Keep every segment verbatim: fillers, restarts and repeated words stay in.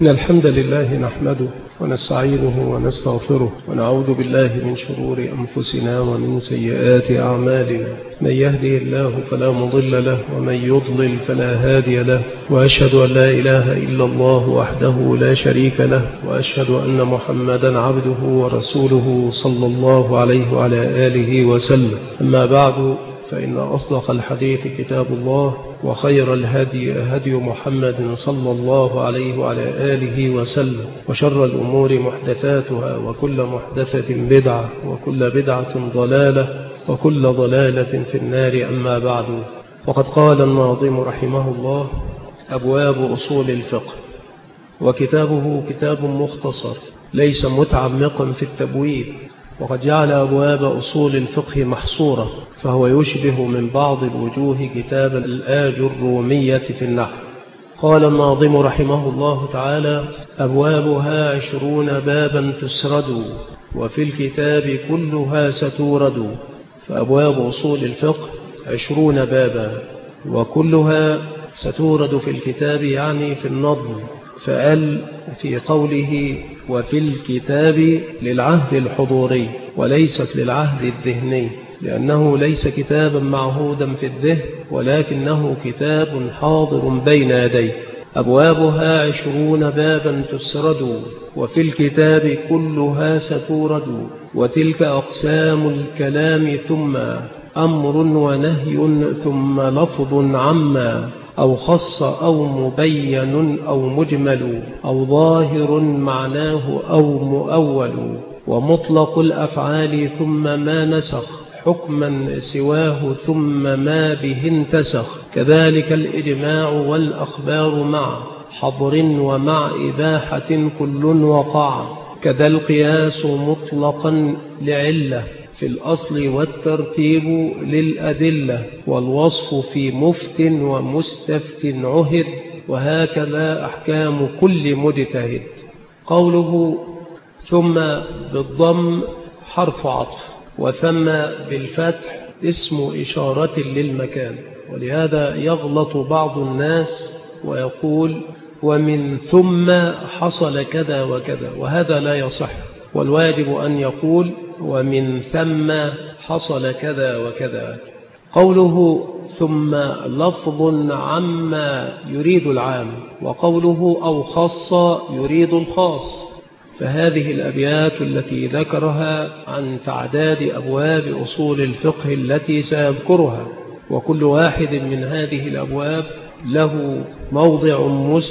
إن الحمد لله نحمده ونستعينه ونستغفره ونعوذ بالله من شرور أنفسنا ومن سيئات أعمالنا. من يهده الله فلا مضل له ومن يضلل فلا هادي له، وأشهد أن لا إله إلا الله وحده لا شريك له، وأشهد أن محمدا عبده ورسوله صلى الله عليه وعلى آله وسلم. أما بعد، فإن أصدق الحديث كتاب الله، وخير الهدي هدي محمد صلى الله عليه وعلى آله وسلم، وشر الأمور محدثاتها، وكل محدثة بدعة، وكل بدعة ضلالة، وكل ضلالة في النار. أما بعد، وقد قال الناظم رحمه الله: أبواب أصول الفقه. وكتابه كتاب مختصر ليس متعمقا في التبويب، وقد جعل أبواب أصول الفقه محصورة، فهو يشبه من بعض الوجوه كتاب الآج الرومية في النحو. قال الناظم رحمه الله تعالى: أبوابها عشرون بابا تسرد، وفي الكتاب كلها ستورد. فأبواب أصول الفقه عشرون بابا، وكلها ستورد في الكتاب، يعني في النظم. فقال في قوله وفي الكتاب للعهد الحضوري وليست للعهد الذهني، لأنه ليس كتابا معهودا في الذهن، ولكنه كتاب حاضر بين يديه. أبوابها عشرون بابا تسرد، وفي الكتاب كلها ستورد. وتلك أقسام الكلام، ثم أمر ونهي، ثم لفظ عما، أو خص أو مبين أو مجمل، أو ظاهر معناه أو مؤول. ومطلق الأفعال ثم ما نسخ حكما سواه، ثم ما به انتسخ. كذلك الإجماع والأخبار مع حظر ومع إباحة كل وقع. كذا القياس مطلقا لعلة في الأصل، والترتيب للأدلة، والوصف في مفت ومستفت عهد. وهكذا أحكام كل مجتهد. قوله ثم بالضم حرف عطف، وثم بالفتح اسم إشارة للمكان. ولهذا يغلط بعض الناس ويقول ومن ثم حصل كذا وكذا، وهذا لا يصح. والواجب أن يقول ومن ثم حصل كذا وكذا. قوله ثم لفظ عما يريد العام، وقوله أو خص يريد الخاص. فهذه الأبيات التي ذكرها عن تعداد أبواب أصول الفقه التي سيذكرها، وكل واحد من هذه الأبواب له موضع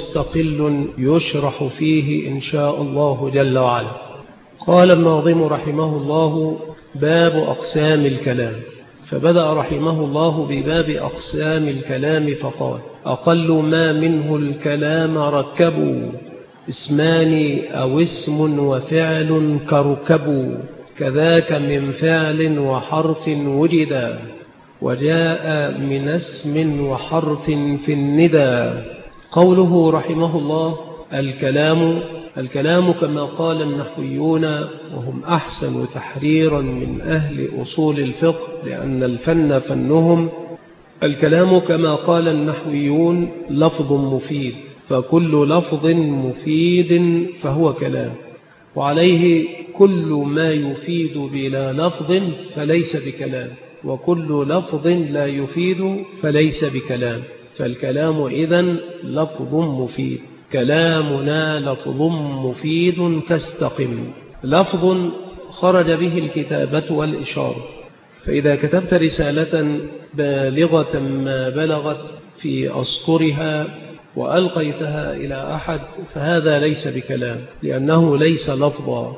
مستقل يشرح فيه إن شاء الله جل وعلا. قال الناظم رحمه الله: باب أقسام الكلام. فبدأ رحمه الله بباب أقسام الكلام فقال: أقل ما منه الكلام ركبوا، اسمان أو اسم وفعل كركبوا. كذاك من فعل وحرف وجدا، وجاء من اسم وحرف في الندى. قوله رحمه الله: الكلام الكلام كما قال النحويون، وهم أحسن تحريرا من أهل أصول الفقه، لأن الفن فنهم. الكلام كما قال النحويون لفظ مفيد، فكل لفظ مفيد فهو كلام. وعليه كل ما يفيد بلا لفظ فليس بكلام، وكل لفظ لا يفيد فليس بكلام. فالكلام إذن لفظ مفيد. كلامنا لفظ مفيد كاستقم. لفظ خرج به الكتابة والإشارة. فإذا كتبت رسالة بالغة ما بلغت في أسطرها وألقيتها إلى أحد، فهذا ليس بكلام، لأنه ليس لفظا.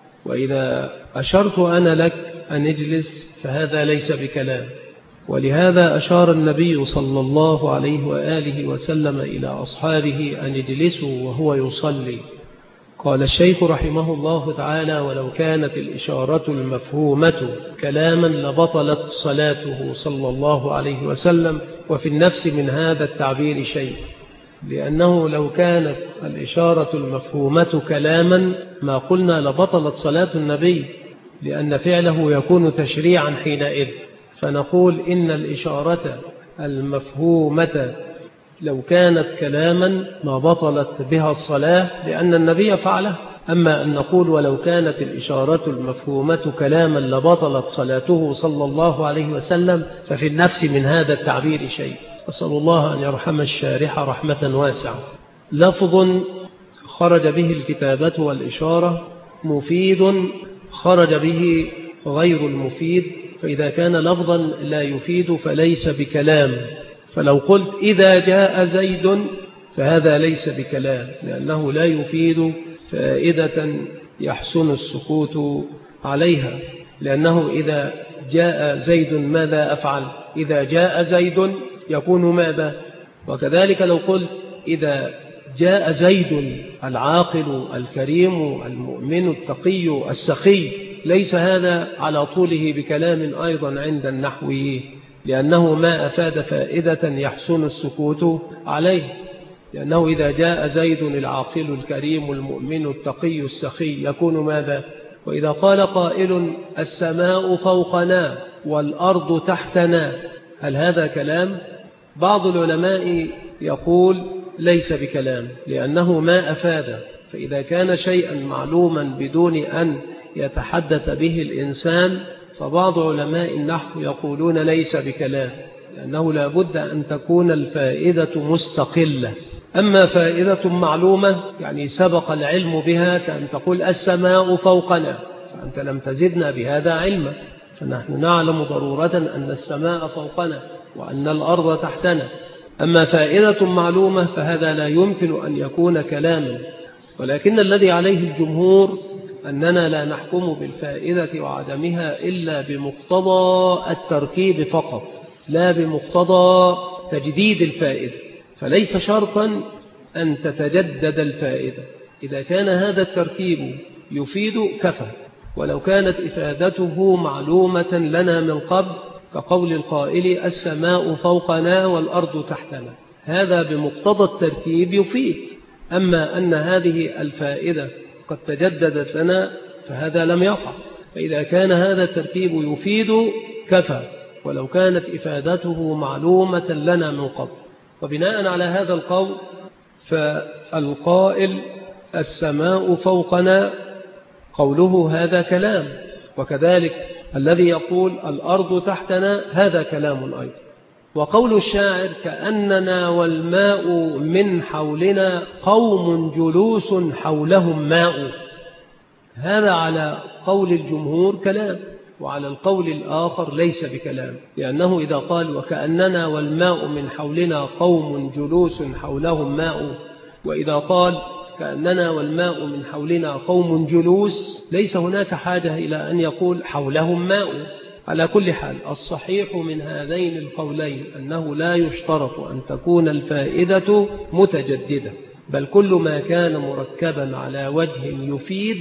وإذا أشرت أنا لك أن اجلس، فهذا ليس بكلام. ولهذا أشار النبي صلى الله عليه وآله وسلم إلى أصحابه أن يجلسوا وهو يصلي. قال الشيخ رحمه الله تعالى: ولو كانت الإشارة المفهومة كلاما لبطلت صلاته صلى الله عليه وسلم. وفي النفس من هذا التعبير شيء، لأنه لو كانت الإشارة المفهومة كلاما ما قلنا لبطلت صلاة النبي، لأن فعله يكون تشريعا حينئذ. فنقول إن الإشارة المفهومة لو كانت كلاما ما بطلت بها الصلاة لأن النبي فعله. أما أن نقول ولو كانت الإشارة المفهومة كلاما لبطلت صلاته صلى الله عليه وسلم، ففي النفس من هذا التعبير شيء. أسأل الله أن يرحم الشارح رحمة واسعة. لفظ خرج به الكتابة والإشارة مفيد خرج به غير المفيد، فإذا كان لفظا لا يفيد فليس بكلام. فلو قلت إذا جاء زيد فهذا ليس بكلام، لأنه لا يفيد فائدة يحسن السكوت عليها، لأنه إذا جاء زيد ماذا أفعل؟ إذا جاء زيد يكون ماذا؟ وكذلك لو قلت إذا جاء زيد العاقل الكريم المؤمن التقي السخي، ليس هذا على طوله بكلام أيضا عند النحويين، لأنه ما أفاد فائدة يحسن السكوت عليه. لأنه إذا جاء زيد العاقل الكريم المؤمن التقي السخي يكون ماذا؟ وإذا قال قائل السماء فوقنا والأرض تحتنا، هل هذا كلام؟ بعض العلماء يقول ليس بكلام، لأنه ما أفاد. فإذا كان شيئا معلوما بدون أن يتحدث به الإنسان، فبعض علماء النحو يقولون ليس بكلام، لأنه لا بد أن تكون الفائدة مستقلة. أما فائدة معلومة يعني سبق العلم بها، كأن تقول السماء فوقنا، فأنت لم تزدنا بهذا علما، فنحن نعلم ضرورة أن السماء فوقنا وأن الأرض تحتنا. أما فائدة معلومة فهذا لا يمكن أن يكون كلاما. ولكن الذي عليه الجمهور أننا لا نحكم بالفائدة وعدمها إلا بمقتضى التركيب فقط، لا بمقتضى تجديد الفائدة. فليس شرطا أن تتجدد الفائدة، إذا كان هذا التركيب يفيد كفى، ولو كانت إفادته معلومة لنا من قبل، كقول القائل السماء فوقنا والأرض تحتنا، هذا بمقتضى التركيب يفيد. أما أن هذه الفائدة قد تجددت لنا فهذا لم يقع. فإذا كان هذا التركيب يفيد كفى، ولو كانت إفادته معلومة لنا من قبل. وبناء على هذا القول فالقائل السماء فوقنا قوله هذا كلام، وكذلك الذي يقول الأرض تحتنا هذا كلام أيضا. وقول الشاعر كأننا والماء من حولنا قوم جلوس حولهم ماء، هذا على قول الجمهور كلام، وعلى القول الآخر ليس بكلام، لأنه إذا قال وكأننا والماء من حولنا قوم جلوس حولهم ماء، وإذا قال كأننا والماء من حولنا قوم جلوس، ليس هناك حاجة إلى أن يقول حولهم ماء. على كل حال الصحيح من هذين القولين أنه لا يشترط أن تكون الفائدة متجددة، بل كل ما كان مركبا على وجه يفيد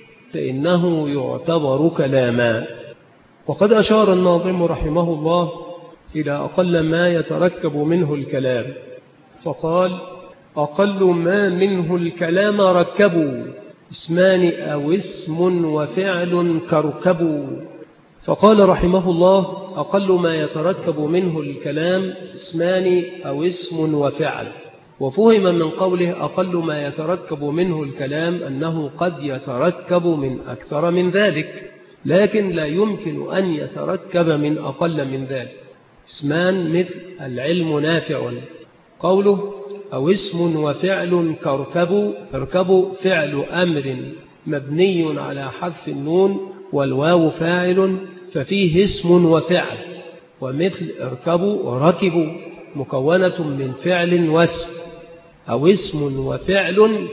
فإنه يعتبر كلاما. وقد أشار الناظم رحمه الله إلى أقل ما يتركب منه الكلام، فقال أقل ما منه الكلام ركبوا اسمان أو اسم وفعل كركبوا. فقال رحمه الله أقل ما يتركب منه الكلام اسمان أو اسم وفعل. وفهم من قوله أقل ما يتركب منه الكلام أنه قد يتركب من أكثر من ذلك، لكن لا يمكن أن يتركب من أقل من ذلك. اسمان مثل العلم نافع، قوله أو اسم وفعل كركبوا، اركبوا فعل أمر مبني على حذف النون والواو فاعل، ففيه اسم وفعل. ومثل اركبوا ركبوا مكونة من فعل واسم، أو اسم وفعل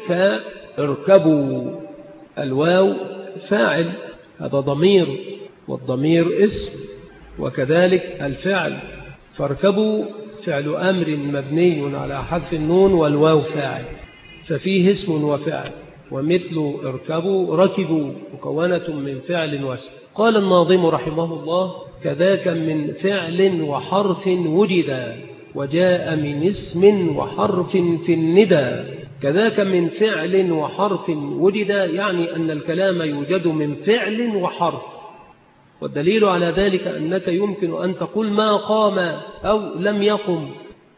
كاركبوا، الواو فاعل هذا ضمير والضمير اسم، وكذلك الفعل فاركبوا فعل أمر مبني على حذف النون والواو فاعل، ففيه اسم وفعل. ومثل اركبوا ركبوا مكونة من فعل واسم. قال الناظم رحمه الله كذاك من فعل وحرف وجدا وجاء من اسم وحرف في الندى. كذاك من فعل وحرف وجدا يعني أن الكلام يوجد من فعل وحرف، والدليل على ذلك أنك يمكن أن تقول ما قام أو لم يقم،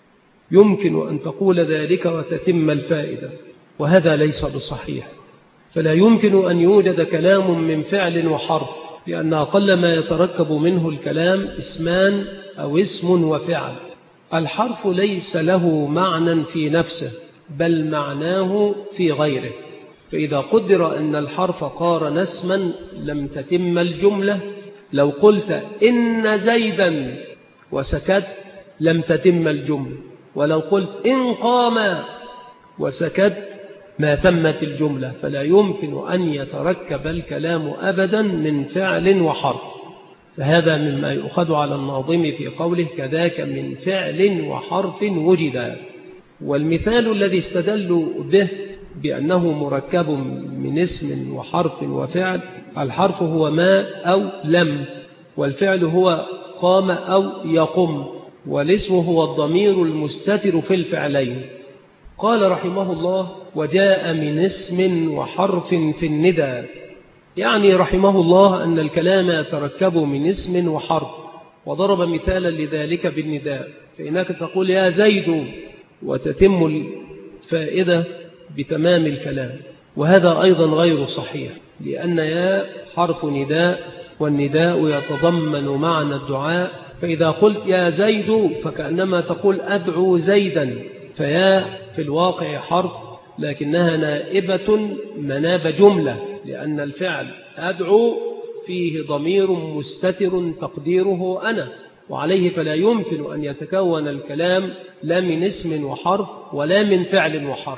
يمكن أن تقول ذلك وتتم الفائدة، وهذا ليس بصحيح. فلا يمكن أن يوجد كلام من فعل وحرف، لأن أقل ما يتركب منه الكلام اسمان أو اسم وفعل. الحرف ليس له معنى في نفسه، بل معناه في غيره. فإذا قدر أن الحرف قارن اسما لم تتم الجملة. لو قلت إن زيدا وسكت لم تتم الجملة، ولو قلت إن قام وسكت ما تمت الجملة. فلا يمكن أن يتركب الكلام أبدا من فعل وحرف. فهذا مما يؤخذ على الناظم في قوله كذاك من فعل وحرف وجدا. والمثال الذي استدلوا به بأنه مركب من اسم وحرف وفعل، الحرف هو ما أو لم، والفعل هو قام أو يقم، والاسم هو الضمير المستتر في الفعلين. قال رحمه الله وجاء من اسم وحرف في الندى، يعني رحمه الله أن الكلام يتركب من اسم وحرف، وضرب مثالا لذلك بالنداء. فإنك تقول يا زيد وتتم الفائدة بتمام الكلام، وهذا أيضا غير صحيح، لأن يا حرف نداء، والنداء يتضمن معنى الدعاء. فإذا قلت يا زيد فكأنما تقول أدعو زيدا، فيا في الواقع حرف لكنها نائبة مناب جملة، لأن الفعل أدعو فيه ضمير مستتر تقديره أنا، وعليه فلا يمكن أن يتكون الكلام لا من اسم وحرف ولا من فعل وحرف.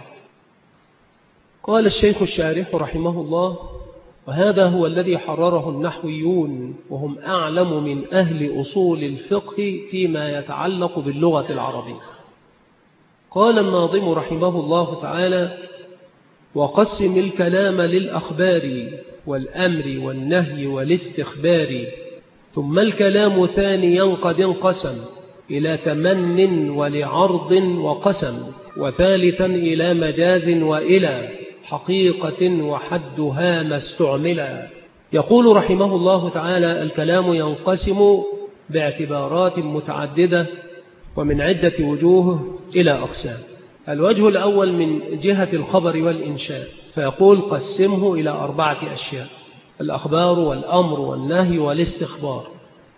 قال الشيخ الشارح رحمه الله وهذا هو الذي حرره النحويون، وهم أعلم من أهل أصول الفقه فيما يتعلق باللغة العربية. قال الناظم رحمه الله تعالى وقسم الكلام للأخبار والأمر والنهي والاستخبار، ثم الكلام ثانيا قد انقسم إلى تمن ولعرض وقسم، وثالثا إلى مجاز وإلى حقيقة وحدها ما استعملا. يقول رحمه الله تعالى الكلام ينقسم باعتبارات متعددة ومن عدة وجوه إلى أقسام. الوجه الأول من جهة الخبر والإنشاء، فيقول قسمه إلى أربعة أشياء: الأخبار والأمر والنهي والاستخبار.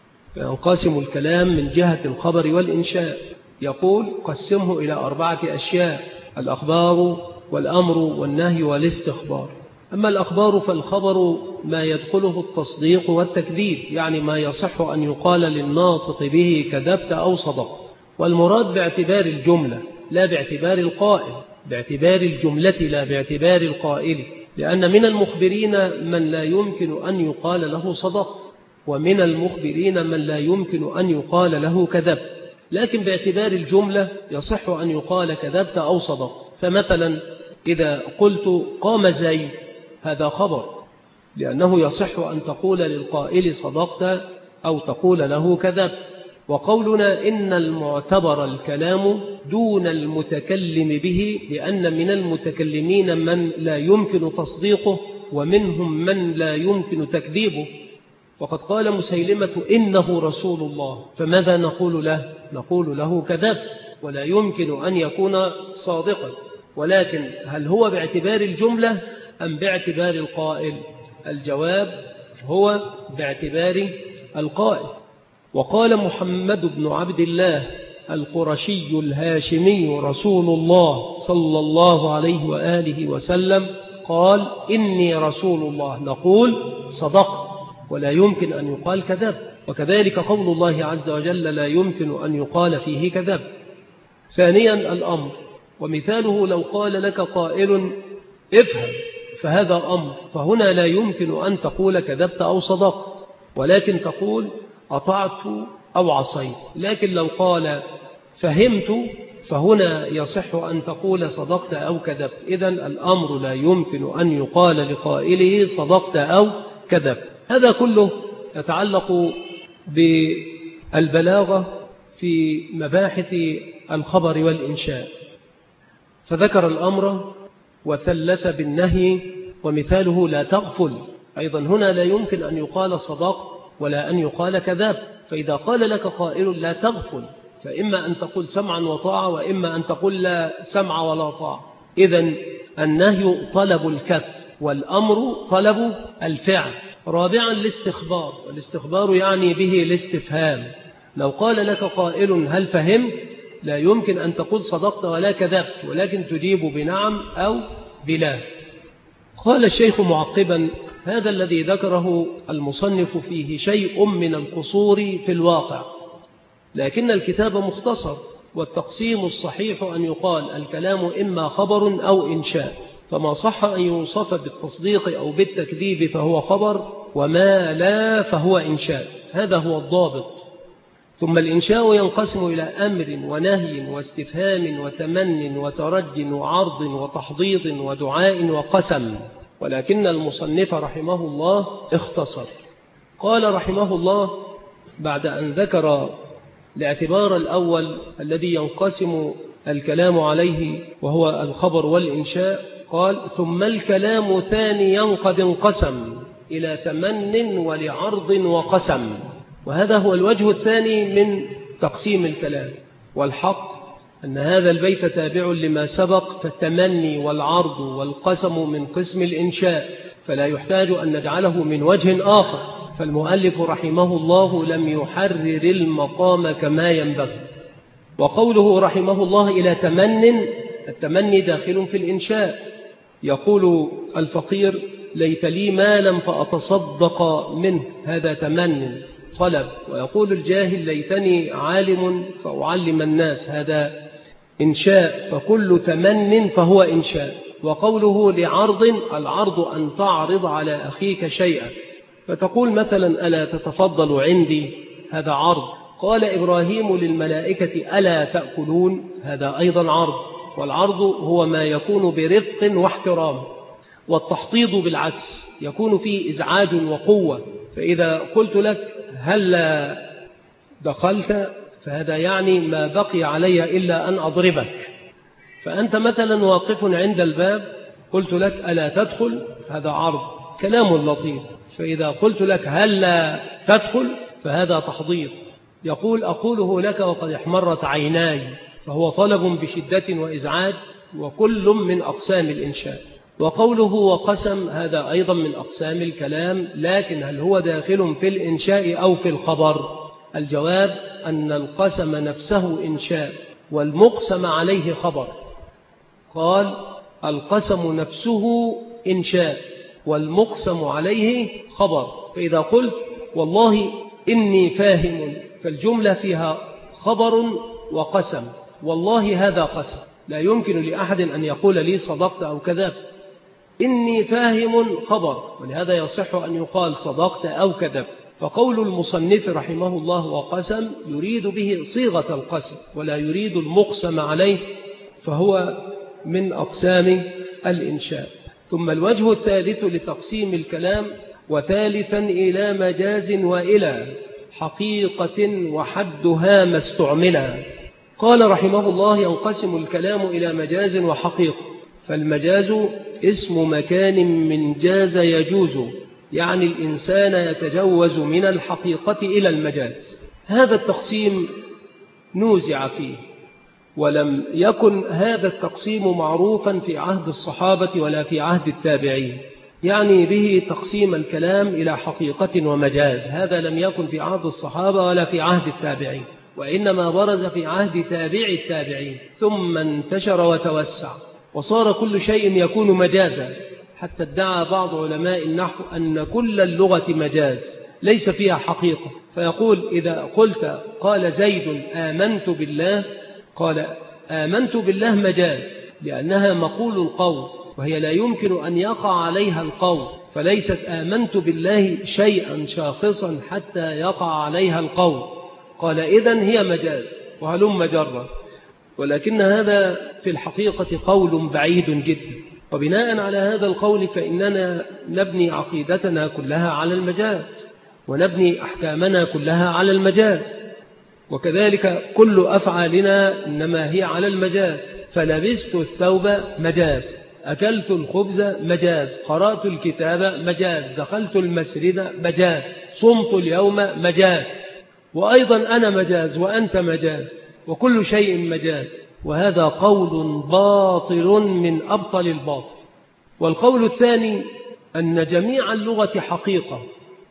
فينقسم الكلام من جهة الخبر والإنشاء، يقول قسمه إلى أربعة أشياء: الأخبار والأمر والنهي والاستخبار. أما الأخبار فالخبر ما يدخله التصديق والتكذيب، يعني ما يصح أن يقال للناطق به كذبت أو صدقت، والمراد باعتبار الجملة لا باعتبار القائل، باعتبار الجملة لا باعتبار القائل، لأن من المخبرين من لا يمكن أن يقال له صدقت، ومن المخبرين من لا يمكن أن يقال له كذبت، لكن باعتبار الجملة يصح أن يقال كذبت أو صدقت. فمثلا إذا قلت قام زيد هذا خبر، لأنه يصح أن تقول للقائل صدقت أو تقول له كذبت. وقولنا إن المعتبر الكلام دون المتكلم به، لأن من المتكلمين من لا يمكن تصديقه ومنهم من لا يمكن تكذيبه. وقد قال مسيلمة إنه رسول الله، فماذا نقول له؟ نقول له كذب، ولا يمكن أن يكون صادقا. ولكن هل هو باعتبار الجملة أم باعتبار القائل؟ الجواب هو باعتبار القائل. وقال محمد بن عبد الله القرشي الهاشمي رسول الله صلى الله عليه وآله وسلم قال إني رسول الله، نقول صدقت، ولا يمكن أن يقال كذب. وكذلك قول الله عز وجل لا يمكن أن يقال فيه كذب. ثانيا الأمر، ومثاله لو قال لك قائل افهم، فهذا أمر، فهنا لا يمكن أن تقول كذبت أو صدقت، ولكن تقول أطعت أو عصيت. لكن لو قال فهمت فهنا يصح أن تقول صدقت أو كذبت. إذن الأمر لا يمكن أن يقال لقائله صدقت أو كذبت. هذا كله يتعلق بالبلاغة في مباحث الخبر والإنشاء. فذكر الأمر وثلث بالنهي، ومثاله لا تغفل. أيضا هنا لا يمكن أن يقال صدقت ولا أن يقال كذب. فإذا قال لك قائل لا تغفل فإما أن تقول سمعا وطاعة وإما أن تقول لا سمع ولا طاعة. إذن النهي طلب الكف والأمر طلب الفعل. رابعا الاستخبار، والاستخبار يعني به الاستفهام. لو قال لك قائل هل فهم، لا يمكن أن تقول صدقت ولا كذبت، ولكن تجيب بنعم أو بلا. قال الشيخ معقبا: هذا الذي ذكره المصنف فيه شيء من القصور في الواقع، لكن الكتاب مختصر، والتقسيم الصحيح أن يقال الكلام إما خبر أو إنشاء، فما صح أن يوصف بالتصديق أو بالتكذيب فهو خبر، وما لا فهو إنشاء. هذا هو الضابط. ثم الإنشاء ينقسم إلى أمر ونهي واستفهام وتمن وترج وعرض وتحضيض ودعاء وقسم، ولكن المصنف رحمه الله اختصر. قال رحمه الله بعد أن ذكر الاعتبار الأول الذي ينقسم الكلام عليه وهو الخبر والإنشاء، قال: ثم الكلام ثانيا قد انقسم إلى تمن ولعرض وقسم. وهذا هو الوجه الثاني من تقسيم الكلام. والحق أن هذا البيت تابع لما سبق، فالتمني والعرض والقسم من قسم الإنشاء، فلا يحتاج أن نجعله من وجه آخر، فالمؤلف رحمه الله لم يحرر المقام كما ينبغي. وقوله رحمه الله إلى تمن، التمني داخل في الإنشاء. يقول الفقير: ليت لي مالا فأتصدق منه، هذا تمن طلب. ويقول الجاهل: ليتني عالم فأعلم الناس، هذا إنشاء. فكل تمن فهو إنشاء. وقوله لعرض، العرض أن تعرض على أخيك شيئا، فتقول مثلا: ألا تتفضل عندي، هذا عرض. قال إبراهيم للملائكة: ألا تأكلون، هذا أيضا عرض. والعرض هو ما يكون برفق واحترام. والتحضيض بالعكس يكون فيه إزعاج وقوة. فإذا قلت لك هل دخلت، فهذا يعني ما بقي علي إلا أن أضربك. فأنت مثلا واقف عند الباب، قلت لك ألا تدخل، هذا عرض، كلام لطيف. فإذا قلت لك هل تدخل، فهذا تحضيض. يقول: أقوله لك وقد احمرت عيناي، فهو طلب بشدة وإزعاج، وكل من أقسام الإنشاء. وقوله وقسم، هذا أيضا من أقسام الكلام، لكن هل هو داخل في الإنشاء أو في الخبر؟ الجواب أن القسم نفسه إنشاء، والمقسم عليه خبر. قال: القسم نفسه إنشاء والمقسم عليه خبر. فإذا قلت والله إني فاهم، فالجملة فيها خبر وقسم. والله هذا قسم، لا يمكن لأحد أن يقول لي صدقت أو كذبت. إني فاهم خبر، ولهذا يصح أن يقال صدقت أو كذبت. فقول المصنف رحمه الله وقسم يريد به صيغة القسم، ولا يريد المقسم عليه، فهو من أقسام الإنشاء. ثم الوجه الثالث لتقسيم الكلام: وثالثا إلى مجاز وإلى حقيقة وحدها ما استعملا. قال رحمه الله: ينقسم الكلام إلى مجاز وحقيقة. فالمجاز اسم مكان من جاز يجوز، يعني الإنسان يتجوز من الحقيقة إلى المجاز. هذا التقسيم نوزع فيه، ولم يكن هذا التقسيم معروفا في عهد الصحابة ولا في عهد التابعين، يعني به تقسيم الكلام إلى حقيقة ومجاز. هذا لم يكن في عهد الصحابة ولا في عهد التابعين، وإنما برز في عهد تابع التابعين، ثم انتشر وتوسع، وصار كل شيء يكون مجازا، حتى ادعى بعض علماء النحو أن كل اللغة مجاز ليس فيها حقيقة. فيقول: إذا قلت قال زيد آمنت بالله، قال آمنت بالله مجاز، لأنها مقول القول، وهي لا يمكن أن يقع عليها القول، فليست آمنت بالله شيئا شاخصا حتى يقع عليها القول. قال إذن هي مجاز، وهلم جرا. ولكن هذا في الحقيقة قول بعيد جدا، وبناء على هذا القول فإننا نبني عقيدتنا كلها على المجاز، ونبني أحكامنا كلها على المجاز، وكذلك كل أفعالنا إنما هي على المجاز. فلبست الثوب مجاز، أكلت الخبز مجاز، قرأت الكتاب مجاز، دخلت المسجد مجاز، صمت اليوم مجاز، وأيضا أنا مجاز وأنت مجاز. وكل شيء مجاز، وهذا قول باطل من أبطل الباطل. والقول الثاني أن جميع اللغة حقيقة.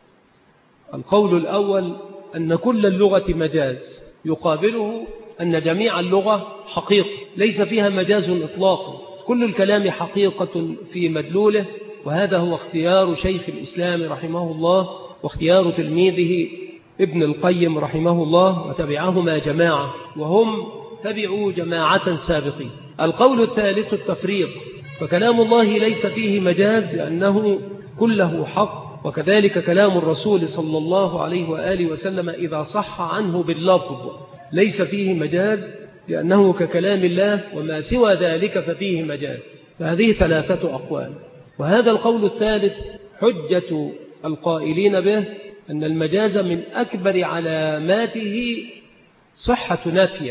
القول الأول أن كل اللغة مجاز، يقابله أن جميع اللغة حقيقة ليس فيها مجاز إطلاقا، كل الكلام حقيقة في مدلوله. وهذا هو اختيار شيخ الإسلام رحمه الله واختيار تلميذه ابن القيم رحمه الله، وتبعهما جماعة وهم تبعوا جماعة سابقين. القول الثالث التفريق، فكلام الله ليس فيه مجاز لأنه كله حق، وكذلك كلام الرسول صلى الله عليه وآله وسلم إذا صح عنه باللفظ ليس فيه مجاز لأنه ككلام الله، وما سوى ذلك ففيه مجاز. فهذه ثلاثة أقوال. وهذا القول الثالث حجة القائلين به أن المجاز من أكبر علاماته صحة نافية،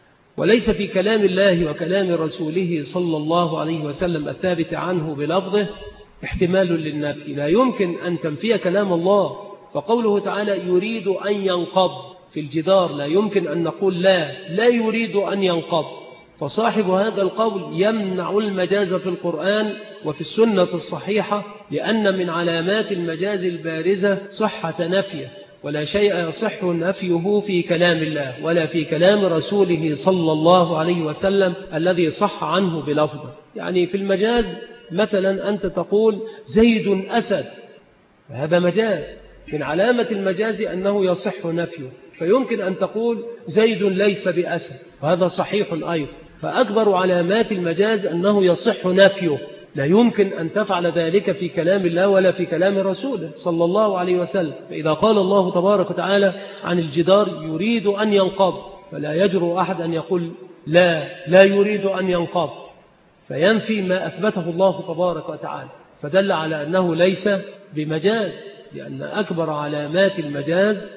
وليس في كلام الله وكلام رسوله صلى الله عليه وسلم الثابت عنه بلفظه احتمال للنفي. لا يمكن أن تنفي كلام الله، فقوله تعالى يريد أن ينقض في الجدار لا يمكن أن نقول لا لا يريد أن ينقض، فصاحب هذا القول يمنع المجاز في القرآن وفي السنة الصحيحة، لأن من علامات المجاز البارزة صحة نفيه، ولا شيء يصح نفيه في كلام الله ولا في كلام رسوله صلى الله عليه وسلم الذي صح عنه بلفظه. يعني في المجاز مثلا أنت تقول زيد أسد، هذا مجاز. من علامة المجاز أنه يصح نفيه، فيمكن أن تقول زيد ليس بأسد، وهذا صحيح أيضا. فأكبر علامات المجاز أنه يصح نفيه، لا يمكن أن تفعل ذلك في كلام الله ولا في كلام رسوله صلى الله عليه وسلم. فإذا قال الله تبارك وتعالى عن الجدار يريد أن ينقض، فلا يجرؤ أحد أن يقول لا لا يريد أن ينقض، فينفي ما أثبته الله تبارك وتعالى، فدل على أنه ليس بمجاز، لأن أكبر علامات المجاز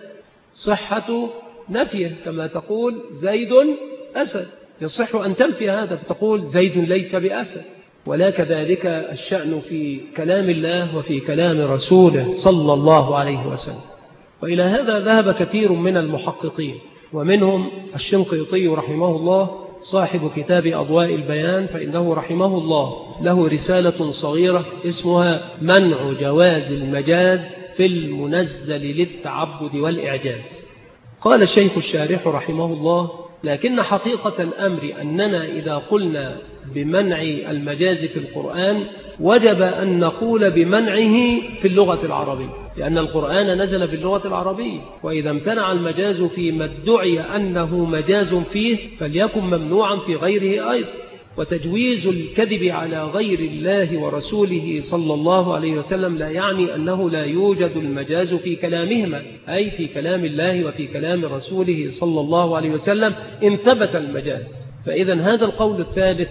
صحة نفيه. كما تقول زيد أسد، يصح أن تنفي هذا فتقول زيد ليس بأسد. ولا كذلك الشأن في كلام الله وفي كلام رسوله صلى الله عليه وسلم. وإلى هذا ذهب كثير من المحققين، ومنهم الشنقيطي رحمه الله صاحب كتاب أضواء البيان، فإنه رحمه الله له رسالة صغيرة اسمها منع جواز المجاز في المنزل للتعبد والإعجاز. قال الشيخ الشارح رحمه الله لكن حقيقة الأمر أننا إذا قلنا بمنع المجاز في القرآن وجب أن نقول بمنعه في اللغة العربية، لأن القرآن نزل باللغة العربية، وإذا امتنع المجاز فيما ادعي أنه مجاز فيه فليكن ممنوعا في غيره أيضا. وتجويز الكذب على غير الله ورسوله صلى الله عليه وسلم لا يعني أنه لا يوجد المجاز في كلامهما، أي في كلام الله وفي كلام رسوله صلى الله عليه وسلم إن ثبت المجاز. فإذا هذا القول الثالث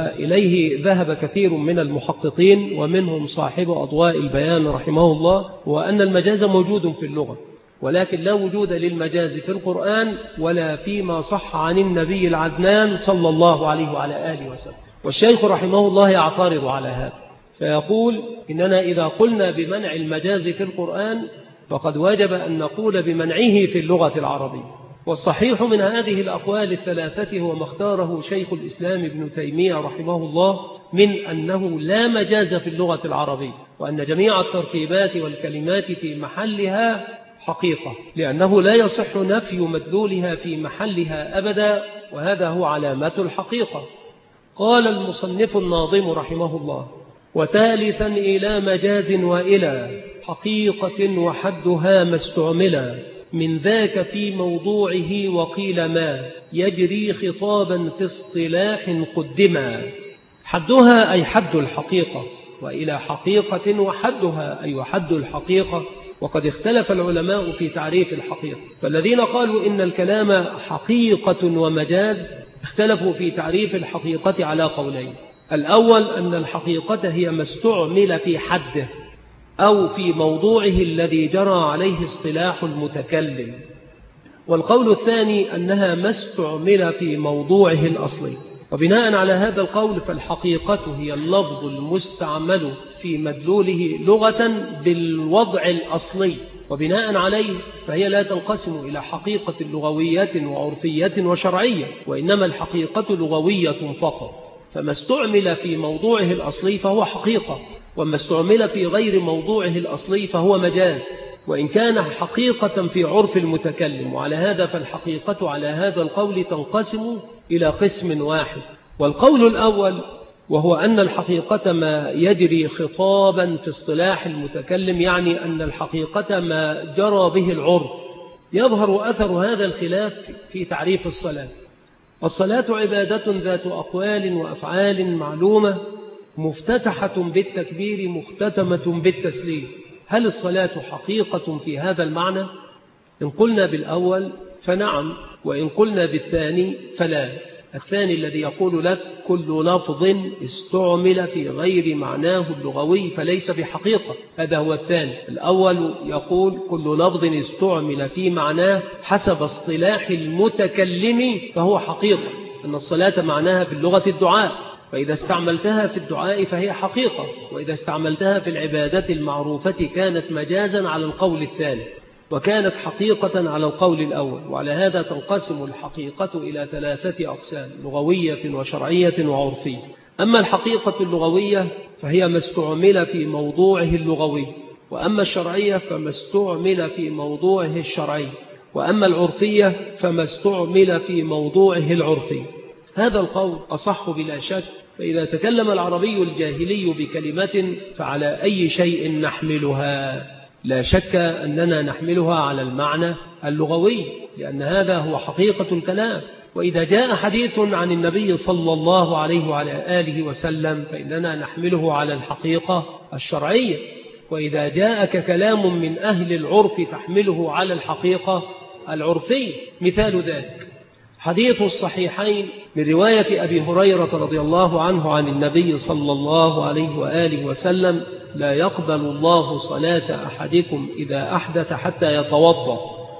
وإليه ذهب كثير من المحققين ومنهم صاحب أضواء البيان رحمه الله، وأن المجاز موجود في اللغة، ولكن لا وجود للمجاز في القرآن ولا فيما صح عن النبي العدنان صلى الله عليه وعلى آله وسلم. والشيخ رحمه الله يعترض على هذا فيقول إننا إذا قلنا بمنع المجاز في القرآن فقد وجب أن نقول بمنعه في اللغة العربية. والصحيح من هذه الأقوال الثلاثة هو ما اختاره شيخ الإسلام ابن تيمية رحمه الله من أنه لا مجاز في اللغة العربية، وأن جميع التركيبات والكلمات في محلها حقيقة، لأنه لا يصح نفي مدلولها في محلها أبدا، وهذا هو علامة الحقيقة. قال المصنف الناظم رحمه الله وثالثا إلى مجاز وإلى حقيقة وحدها ما استعملا من ذاك في موضوعه وقيل ما يجري خطابا في اصطلاح قدما. حدها أي حد الحقيقة، وإلى حقيقة وحدها أي وحد الحقيقة. وقد اختلف العلماء في تعريف الحقيقة، فالذين قالوا إن الكلام حقيقة ومجاز اختلفوا في تعريف الحقيقة على قولين. الأول أن الحقيقة هي ما استعمل في حده أو في موضوعه الذي جرى عليه اصطلاح المتكلم، والقول الثاني أنها ما استعمل في موضوعه الأصلي. وبناء على هذا القول فالحقيقة هي اللفظ المستعمل في مدلوله لغة بالوضع الأصلي، وبناء عليه فهي لا تنقسم إلى حقيقة لغوية وعرفية وشرعية، وإنما الحقيقة لغوية فقط، فما استعمل في موضوعه الأصلي فهو حقيقة، وما استعمل في غير موضوعه الأصلي فهو مجاز، وإن كان حقيقة في عرف المتكلم. وعلى هذا فالحقيقة على هذا القول تنقسم إلى قسم واحد. والقول الأول وهو أن الحقيقة ما يجري خطابا في اصطلاح المتكلم، يعني أن الحقيقة ما جرى به العرف. يظهر أثر هذا الخلاف في تعريف الصلاة. الصلاة عبادة ذات أقوال وأفعال معلومة، مفتتحة بالتكبير مختتمة بالتسليم. هل الصلاة حقيقة في هذا المعنى؟ إن قلنا بالأول فنعم، وإن قلنا بالثاني فلا. الثاني الذي يقول لك كل لفظ استعمل في غير معناه اللغوي فليس بحقيقة، هذا هو الثاني. الأول يقول كل لفظ استعمل في معناه حسب اصطلاح المتكلم فهو حقيقة، أن الصلاة معناها في اللغة الدعاء، فإذا استعملتها في الدعاء فهي حقيقة، وإذا استعملتها في العبادة المعروفة كانت مجازا على القول الثاني، وكانت حقيقة على القول الأول. وعلى هذا تنقسم الحقيقة إلى ثلاثة أقسام: لغوية وشرعية وعرفية. أما الحقيقة اللغوية فهي ما استعمل في موضوعه اللغوي، وأما الشرعية فما استعمل في موضوعه الشرعي، وأما العرفية فما استعمل في موضوعه العرفي. هذا القول أصح بلا شك. فإذا تكلم العربي الجاهلي بكلمة فعلى أي شيء نحملها؟ لا شك أننا نحملها على المعنى اللغوي، لأن هذا هو حقيقة الكلام. وإذا جاء حديث عن النبي صلى الله عليه وعلى آله وسلم فإننا نحمله على الحقيقة الشرعية، وإذا جاءك كلام من أهل العرف تحمله على الحقيقة العرفية. مثال ذلك حديث الصحيحين من رواية أبي هريرة رضي الله عنه عن النبي صلى الله عليه وآله وسلم: لا يقبل الله صلاة أحدكم إذا أحدث حتى يتوضأ.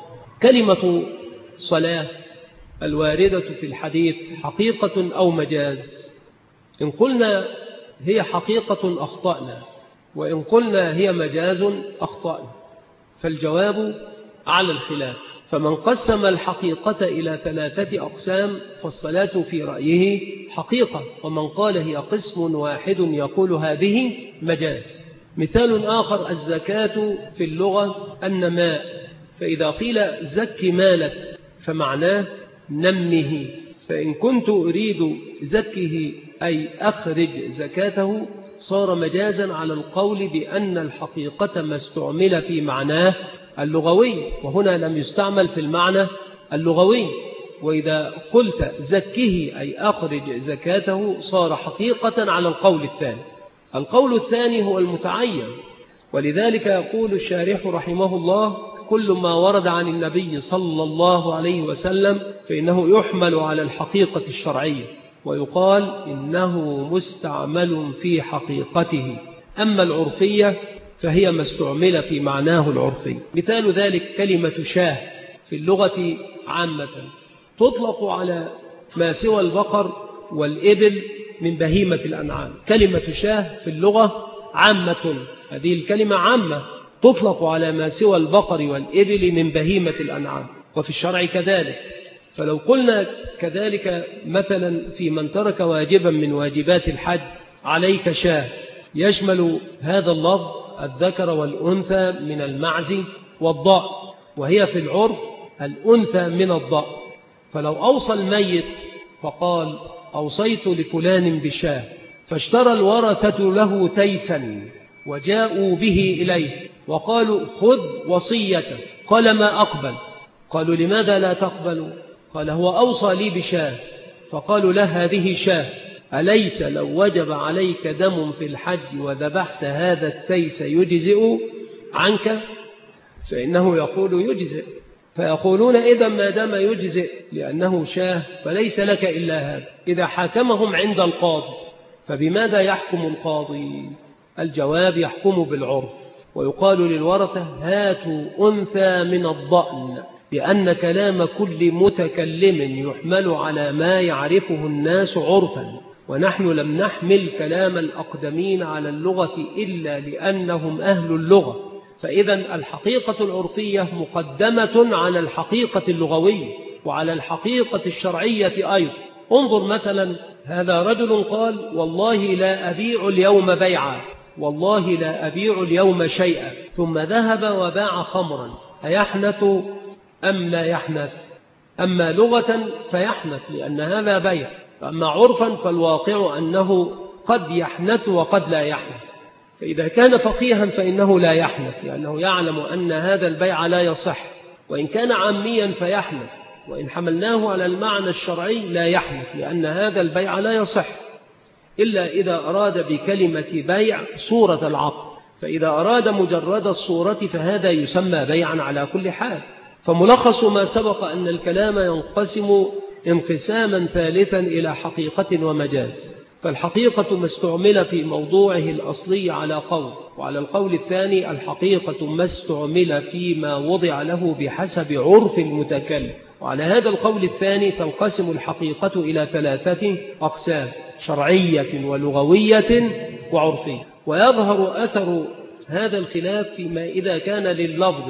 كلمة صلاة الواردة في الحديث حقيقة أو مجاز؟ إن قلنا هي حقيقة أخطأنا، وإن قلنا هي مجاز أخطأنا، فالجواب على الخلاف. فمن قسم الحقيقة إلى ثلاثة أقسام فالصلاة في رأيه حقيقة، ومن قال هي قسم واحد يقول هذه مجاز. مثال آخر: الزكاة في اللغة النماء، فإذا قيل زك مالك فمعناه نمه، فإن كنت أريد زكه أي أخرج زكاته صار مجازا على القول بأن الحقيقة ما استعمل في معناه اللغوي، وهنا لم يستعمل في المعنى اللغوي. وإذا قلت زكه أي أخرج زكاته صار حقيقة على القول الثاني. القول الثاني هو المتعين، ولذلك يقول الشارح رحمه الله: كل ما ورد عن النبي صلى الله عليه وسلم فإنه يحمل على الحقيقة الشرعية، ويقال إنه مستعمل في حقيقته. أما العرفية فهي ما استعمل في معناه العرفي. مثال ذلك كلمة شاه في اللغة عامة تطلق على ما سوى البقر والإبل من بهيمة الأنعام. كلمة شاه في اللغة عامة، هذه الكلمة عامة تطلق على ما سوى البقر والإبل من بهيمة الأنعام، وفي الشرع كذلك. فلو قلنا كذلك مثلا في من ترك واجبا من واجبات الحج: عليك شاه، يشمل هذا اللفظ الذكر والأنثى من المعز والضأن، وهي في العرف الأنثى من الضأن. فلو أوصى الميت فقال: أوصيت لفلان بشاه، فاشترى الورثة له تيسا وجاءوا به إليه وقالوا: خذ وصيته، قال: ما أقبل. قالوا: لماذا لا تقبل؟ قال: هو أوصى لي بشاه. فقالوا له: هذه شاه، أليس لو وجب عليك دم في الحج وذبحت هذا التيس يجزئ عنك؟ فإنه يقول يجزئ. فيقولون: إذا ما دام يجزئ لأنه شاه فليس لك إلا هذا. إذا حاكمهم عند القاضي فبماذا يحكم القاضي؟ الجواب: يحكم بالعرف. ويقال للورثة هاتوا أنثى من الضأن، لأن كلام كل متكلم يحمل على ما يعرفه الناس عرفا، ونحن لم نحمل كلام الأقدمين على اللغة إلا لأنهم أهل اللغة، فإذا الحقيقة العرفية مقدمة على الحقيقة اللغوية وعلى الحقيقة الشرعية أيضا. انظر مثلا، هذا رجل قال والله لا أبيع اليوم بيعا، والله لا أبيع اليوم شيئا، ثم ذهب وباع خمرا، أيحنث أم لا يحنث؟ أما لغة فيحنث لأن هذا بيع، أما عرفا فالواقع أنه قد يحنث وقد لا يحنث. فإذا كان فقيها فإنه لا يحنث لأنه يعلم أن هذا البيع لا يصح، وإن كان عاميا فيحنث، وإن حملناه على المعنى الشرعي لا يحنث لأن هذا البيع لا يصح إلا إذا أراد بكلمة بيع صورة العقد، فإذا أراد مجرد الصورة فهذا يسمى بيعا على كل حال. فملخص ما سبق أن الكلام ينقسم انقساما ثالثا إلى حقيقة ومجاز، فالحقيقة ما استعمل في موضوعه الأصلي على قول، وعلى القول الثاني الحقيقة ما استعمل فيما وضع له بحسب عرف المتكلم، وعلى هذا القول الثاني تنقسم الحقيقة إلى ثلاثة أقسام: شرعية ولغوية وعرفية. ويظهر أثر هذا الخلاف فيما إذا كان لللفظ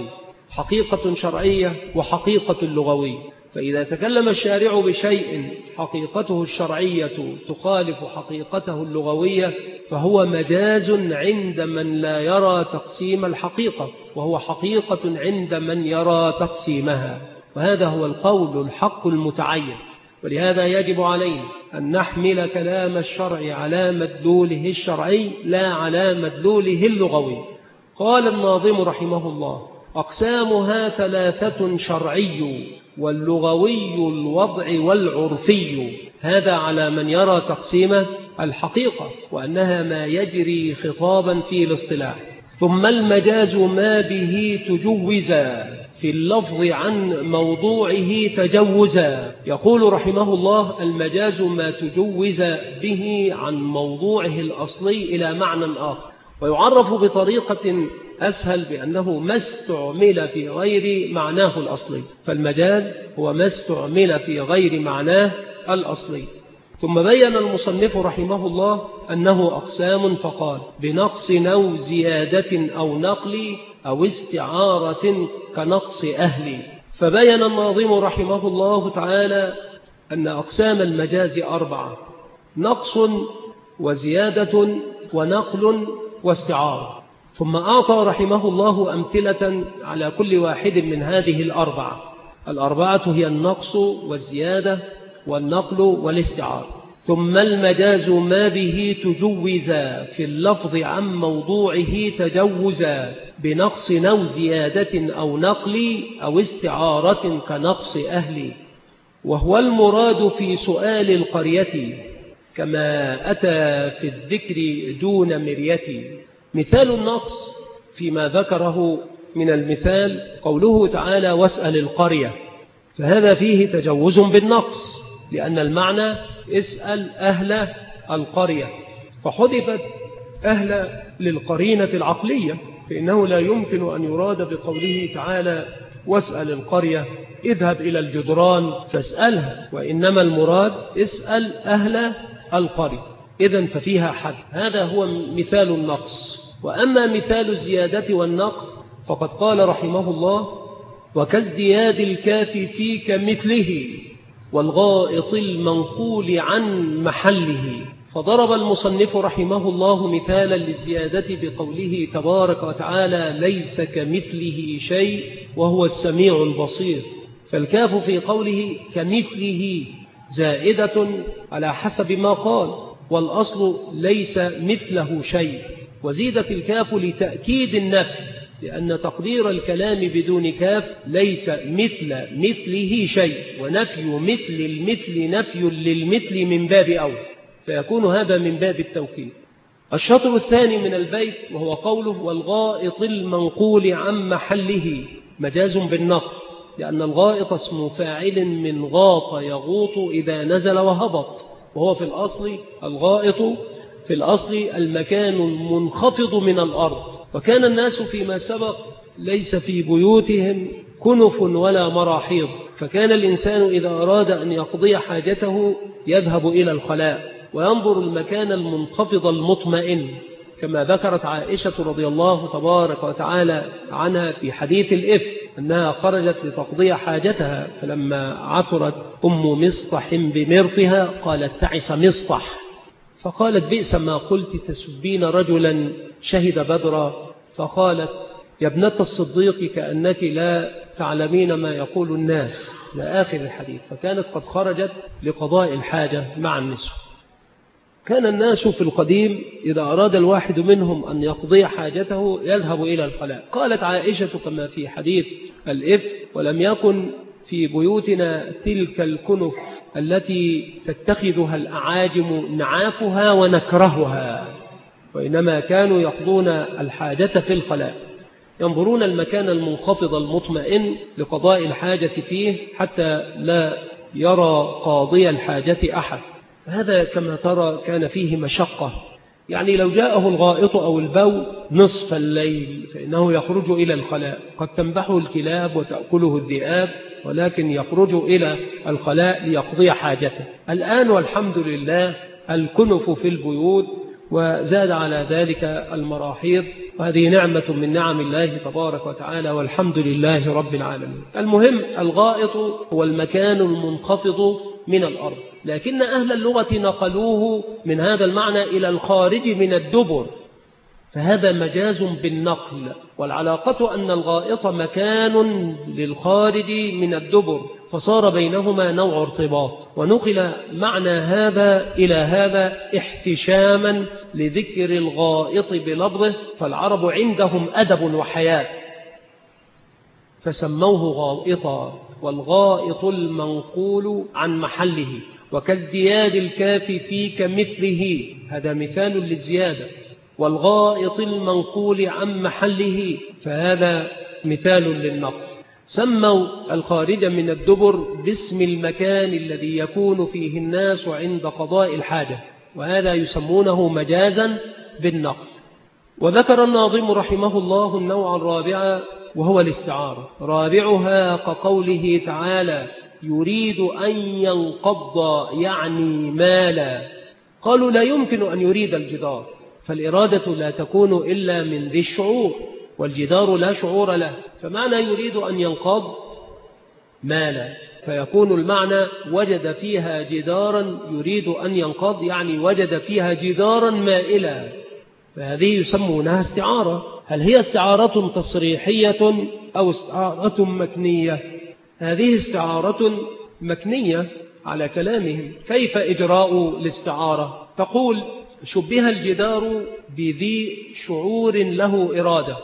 حقيقة شرعية وحقيقة لغوية، فإذا تكلم الشارع بشيء حقيقته الشرعية تخالف حقيقته اللغوية فهو مجاز عند من لا يرى تقسيم الحقيقة، وهو حقيقة عند من يرى تقسيمها، وهذا هو القول الحق المتعين. ولهذا يجب علينا أن نحمل كلام الشرع على مدلوله الشرعي لا على مدلوله اللغوي. قال الناظم رحمه الله: أقسامها ثلاثة: شرعي واللغوي الوضع والعرفي. هذا على من يرى تقسيم الحقيقة وأنها ما يجري خطابا في الاصطلاح. ثم المجاز ما به تجوزا في اللفظ عن موضوعه تجوزا. يقول رحمه الله: المجاز ما تجوز به عن موضوعه الأصلي إلى معنى آخر، ويعرف بطريقة أسهل بأنه ما استعمل في غير معناه الأصلي، فالمجاز هو ما استعمل في غير معناه الأصلي. ثم بين المصنف رحمه الله أنه أقسام، فقال: بنقص أو زيادة أو نقل أو استعارة كنقص أهل. فبين الناظم رحمه الله تعالى أن أقسام المجاز أربعة: نقص وزيادة ونقل واستعارة. ثم أعطى رحمه الله أمثلة على كل واحد من هذه الأربعة. الأربعة هي النقص والزيادة والنقل والاستعارة. ثم المجاز ما به تجوزا في اللفظ عن موضوعه تجوزا بنقص أو زيادة أو نقل أو استعارة كنقص أهل، وهو المراد في سؤال القرية كما أتى في الذكر دون مرية. مثال النقص فيما ذكره من المثال قوله تعالى: واسأل القرية، فهذا فيه تجوز بالنقص، لأن المعنى اسأل أهل القرية، فحذفت أهل للقرينة العقلية، فإنه لا يمكن أن يراد بقوله تعالى: واسأل القرية اذهب إلى الجدران فاسألها، وإنما المراد اسأل أهل القرية، إذن ففيها حد. هذا هو مثال النقص. وأما مثال الزيادة والنقل فقد قال رحمه الله: وكازدياد الكاف فيك مثله والغائط المنقول عن محله. فضرب المصنف رحمه الله مثالا للزيادة بقوله تبارك وتعالى: ليس كمثله شيء وهو السميع البصير. فالكاف في قوله كمثله زائدة على حسب ما قال، والأصل ليس مثله شيء، وزيدت الكاف لتأكيد النفي، لأن تقدير الكلام بدون كاف ليس مثل مثله شيء، ونفي مثل المثل نفي للمثل من باب أول، فيكون هذا من باب التوكيد. الشطر الثاني من البيت وهو قوله: والغائط المنقول عن محله، مجاز بالنقل، لأن الغائط اسم فاعل من غاط يغوط إذا نزل وهبط، وهو في الأصل الغائط في الأصل المكان المنخفض من الأرض، وكان الناس فيما سبق ليس في بيوتهم كنف ولا مراحيض، فكان الإنسان إذا أراد أن يقضي حاجته يذهب إلى الخلاء وينظر المكان المنخفض المطمئن، كما ذكرت عائشة رضي الله تبارك وتعالى عنها في حديث الإفك أنها خرجت لتقضي حاجتها، فلما عثرت أم مصطح بمرطها قالت تعس مصطح، فقالت بئس ما قلت تسبين رجلا شهد بدرا، فقالت يا ابنة الصديق كأنك لا تعلمين ما يقول الناس لآخر الحديث، فكانت قد خرجت لقضاء الحاجة مع النسوة. كان الناس في القديم إذا أراد الواحد منهم أن يقضي حاجته يذهب إلى الخلاء. قالت عائشة كما في حديث الإفك ولم يكن في بيوتنا تلك الكنف التي تتخذها الأعاجم نعافها ونكرهها، وإنما كانوا يقضون الحاجة في الخلاء، ينظرون المكان المنخفض المطمئن لقضاء الحاجة فيه حتى لا يرى قاضي الحاجة أحد. هذا كما ترى كان فيه مشقة، يعني لو جاءه الغائط أو البول نصف الليل فإنه يخرج إلى الخلاء، قد تنبحه الكلاب وتأكله الذئاب، ولكن يخرج إلى الخلاء ليقضي حاجته. الآن والحمد لله الكنف في البيوت، وزاد على ذلك المراحيض، وهذه نعمة من نعم الله تبارك وتعالى، والحمد لله رب العالمين. المهم الغائط هو المكان المنخفض من الأرض، لكن أهل اللغة نقلوه من هذا المعنى إلى الخارج من الدبر، فهذا مجاز بالنقل، والعلاقة أن الغائط مكان للخارج من الدبر، فصار بينهما نوع ارتباط، ونقل معنى هذا إلى هذا احتشاما لذكر الغائط بلفظه، فالعرب عندهم أدب وحياء فسموه غائطا، والغائط المنقول عن محله، وكازدياد الكاف في كمثله، هذا مثال للزيادة، والغائط المنقول عن محله فهذا مثال للنقل. سموا الخارج من الدبر باسم المكان الذي يكون فيه الناس عند قضاء الحاجة، وهذا يسمونه مجازا بالنقل. وذكر الناظم رحمه الله النوع الرابع وهو الاستعارة، رابعها كقوله تعالى يريد أن ينقض يعني مالا. قالوا لا يمكن أن يريد الجدار، فالإرادة لا تكون إلا من ذي الشعور، والجدار لا شعور له، فمعنى يريد أن ينقض مالا، فيكون المعنى وجد فيها جدارا يريد أن ينقض، يعني وجد فيها جدارا مائلا، فهذه يسمونها استعارة. هل هي استعارة تصريحية أو استعارة مكنية؟ هذه استعارة مكنية على كلامهم. كيف إجراء الاستعارة؟ تقول شبه الجدار بذي شعور له إرادة،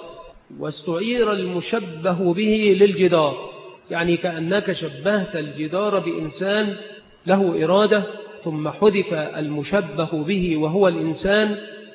واستعير المشبه به للجدار، يعني كأنك شبهت الجدار بإنسان له إرادة، ثم حذف المشبه به وهو الإنسان،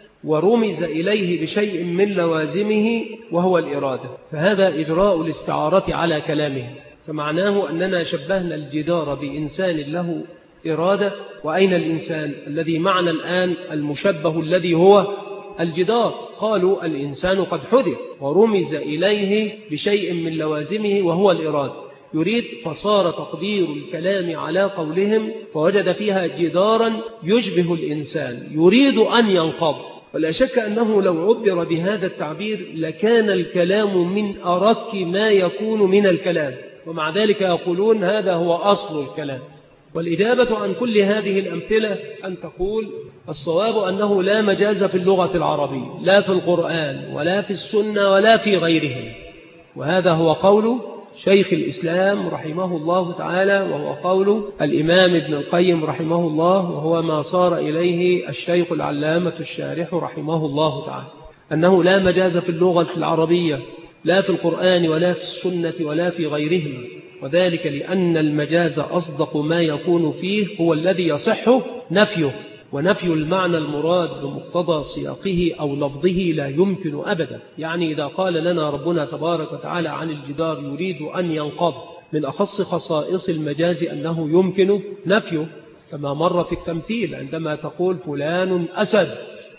ورمز إليه بشيء من لوازمه وهو الإرادة، فهذا إجراء الاستعارة على كلامه. فمعناه أننا شبهنا الجدار بإنسان له إرادة، وأين الإنسان الذي معنا الآن؟ المشبه الذي هو الجدار. قالوا الإنسان قد حذف ورمز إليه بشيء من لوازمه وهو الإرادة، يريد، فصار تقدير الكلام على قولهم فوجد فيها جدارا يشبه الإنسان يريد أن ينقض. ولا شك أنه لو عبر بهذا التعبير لكان الكلام من أرك ما يكون من الكلام، ومع ذلك يقولون هذا هو أصل الكلام. والإجابة عن كل هذه الأمثلة أن تقول الصواب أنه لا مجاز في اللغة العربية، لا في القرآن ولا في السنة ولا في غيرهم، وهذا هو قول شيخ الإسلام رحمه الله تعالى، وهو قول الإمام ابن القيم رحمه الله، وهو ما صار إليه الشيخ العلامة الشارح رحمه الله تعالى، أنه لا مجاز في اللغة العربية لا في القرآن ولا في السنة ولا في غيرهم، وذلك لأن المجاز أصدق ما يكون فيه هو الذي يصح نفيه، ونفي المعنى المراد بمقتضى سياقه أو لفظه لا يمكن أبدا. يعني إذا قال لنا ربنا تبارك وتعالى عن الجدار يريد أن ينقض، من أخص خصائص المجاز أنه يمكن نفيه، كما مر في التمثيل عندما تقول فلان أسد،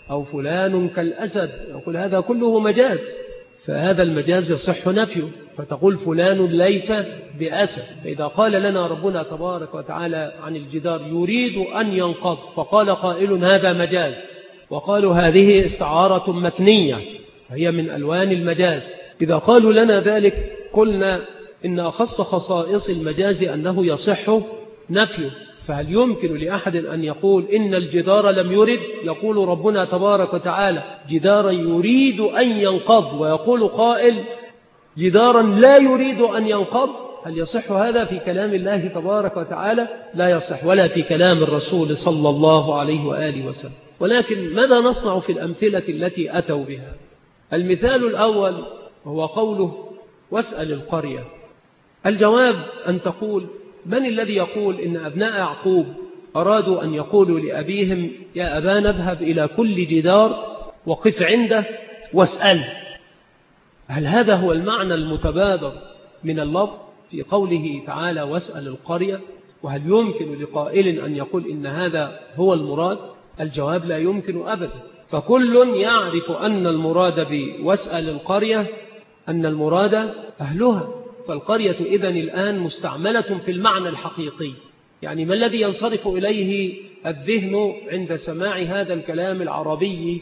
أو فلان كالأسد، يقول هذا كله مجاز، فهذا المجاز يصح نفيه، فتقول فلان ليس بأسد. فإذا قال لنا ربنا تبارك وتعالى عن الجدار يريد أن ينقض، فقال قائل هذا مجاز، وقالوا هذه استعارة مكنية هي من ألوان المجاز. إذا قالوا لنا ذلك قلنا إن أخص خصائص المجاز أنه يصح نفيه. فهل يمكن لأحد أن يقول إن الجدار لم يرد؟ يقول ربنا تبارك وتعالى جدارا يريد أن ينقض، ويقول قائل جدارا لا يريد أن ينقض. هل يصح هذا في كلام الله تبارك وتعالى؟ لا يصح، ولا في كلام الرسول صلى الله عليه وآله وسلم. ولكن ماذا نصنع في الأمثلة التي أتوا بها؟ المثال الأول هو قوله واسأل القرية. الجواب أن تقول من الذي يقول إن أبناء يعقوب أرادوا أن يقولوا لأبيهم يا أبانا اذهب إلى كل جدار وقف عنده واسأل؟ هل هذا هو المعنى المتبادر من اللفظ في قوله تعالى واسأل القرية؟ وهل يمكن لقائل أن يقول إن هذا هو المراد؟ الجواب لا يمكن أبدا. فكل يعرف أن المراد بواسأل القرية أن المراد أهلها. فالقرية إذن الآن مستعملة في المعنى الحقيقي. يعني ما الذي ينصرف إليه الذهن عند سماع هذا الكلام العربي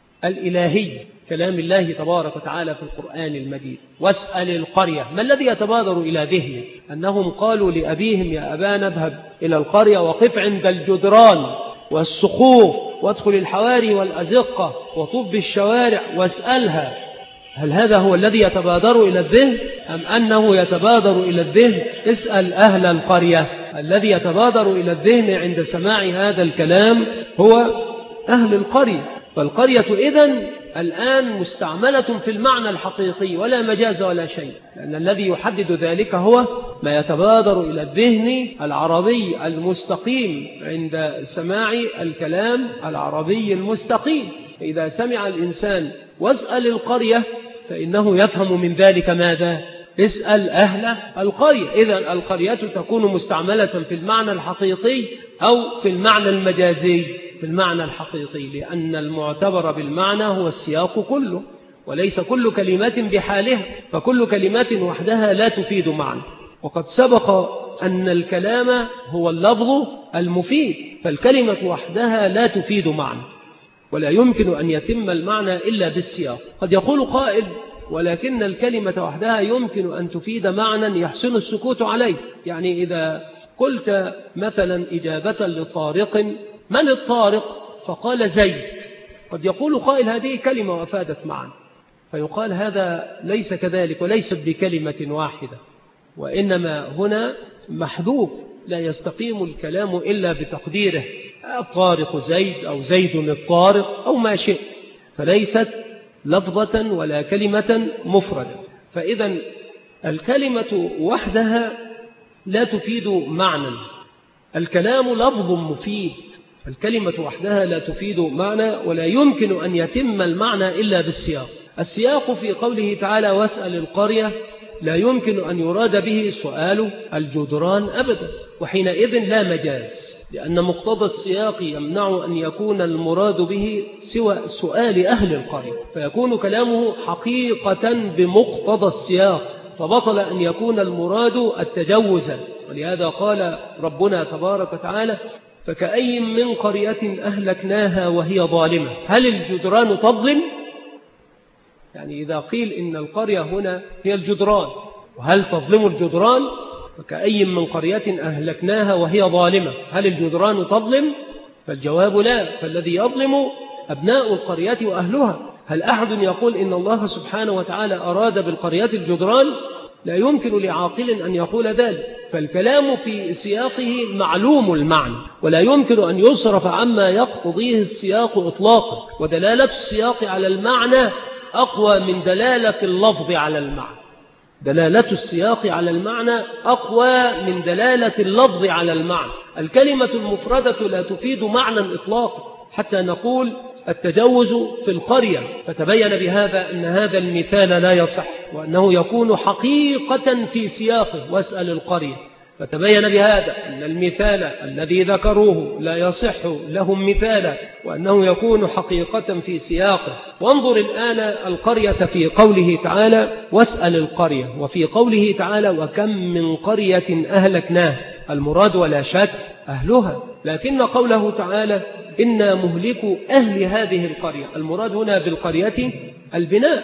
الإلهي، كلام الله تبارك وتعالى في القرآن المجيد؟ واسأل القرية، ما الذي يتبادر إلى ذهنه؟ أنهم قالوا لأبيهم يا أبانا اذهب إلى القرية وقف عند الجدران والسقوف وادخل الحواري والأزقة وطب الشوارع واسألها. هل هذا هو الذي يتبادر إلى الذهن، أم أنه يتبادر إلى الذهن اسأل أهل القرية؟ الذي يتبادر إلى الذهن عند سماع هذا الكلام هو أهل القرية. فالقرية إذن الآن مستعملة في المعنى الحقيقي ولا مجاز ولا شيء، لأن الذي يحدد ذلك هو ما يتبادر إلى الذهن العربي المستقيم عند سماع الكلام العربي المستقيم. فإذا سمع الإنسان واسأل القرية فإنه يفهم من ذلك ماذا؟ اسأل أهل القرية. إذن القرية تكون مستعملة في المعنى الحقيقي أو في المعنى المجازي؟ في المعنى الحقيقي، لأن المعتبر بالمعنى هو السياق كله، وليس كل كلمات بحالها، فكل كلمات وحدها لا تفيد معنى. وقد سبق أن الكلام هو اللفظ المفيد، فالكلمة وحدها لا تفيد معنى، ولا يمكن أن يتم المعنى إلا بالسياق. قد يقول قائل ولكن الكلمة وحدها يمكن أن تفيد معنى يحسن السكوت عليه. يعني إذا قلت مثلا إجابة لطارق من الطارق؟ فقال زيد، قد يقول قائل هذه كلمة وأفادت معنى، فيقال هذا ليس كذلك، وليست بكلمة واحدة، وإنما هنا محذوف لا يستقيم الكلام إلا بتقديره، الطارق زيد أو زيد الطارق أو ما شئ، فليست لفظة ولا كلمة مفردة. فإذا الكلمة وحدها لا تفيد معنى، الكلام لفظ مفيد، الكلمة وحدها لا تفيد معنى، ولا يمكن أن يتم المعنى إلا بالسياق. السياق في قوله تعالى واسأل القرية لا يمكن أن يراد به سؤال الجدران أبدا، وحينئذ لا مجاز، لأن مقتضى السياق يمنع أن يكون المراد به سوى سؤال أهل القرية، فيكون كلامه حقيقة بمقتضى السياق، فبطل أن يكون المراد التجوز. ولهذا قال ربنا تبارك وتعالى فكأي من قرية أهلكناها وهي ظالمة. هل الجدران تظلم؟ يعني إذا قيل إن القرية هنا هي الجدران، وهل تظلم الجدران؟ فكأي من قرية أهلكناها وهي ظالمة، هل الجدران تظلم؟ فالجواب لا، فالذي يظلم أبناء القرية وأهلها. هل أحد يقول إن الله سبحانه وتعالى أراد بالقرية الجدران؟ لا يمكن لعاقل أن يقول ذلك. فالكلام في سياقه معلوم المعنى، ولا يمكن أن يصرف عما يقتضيه السياق إطلاقا، ودلالة السياق على المعنى أقوى من دلالة اللفظ على المعنى. دلالة السياق على المعنى أقوى من دلالة اللفظ على المعنى. الكلمة المفردة لا تفيد معنى إطلاقا حتى نقول التجوز في القرية، فتبين بهذا أن هذا المثال لا يصح، وأنه يكون حقيقة في سياقه واسأل القرية. فتبين بهذا أن المثال الذي ذكروه لا يصح لهم مثالا، وأنه يكون حقيقة في سياقه. وانظر الآن القرية في قوله تعالى واسأل القرية، وفي قوله تعالى وكم من قرية أهلكناها، المراد ولا شك أهلها، لكن قوله تعالى إنا مهلكوا أهل هذه القرية، المراد هنا بالقرية البناء،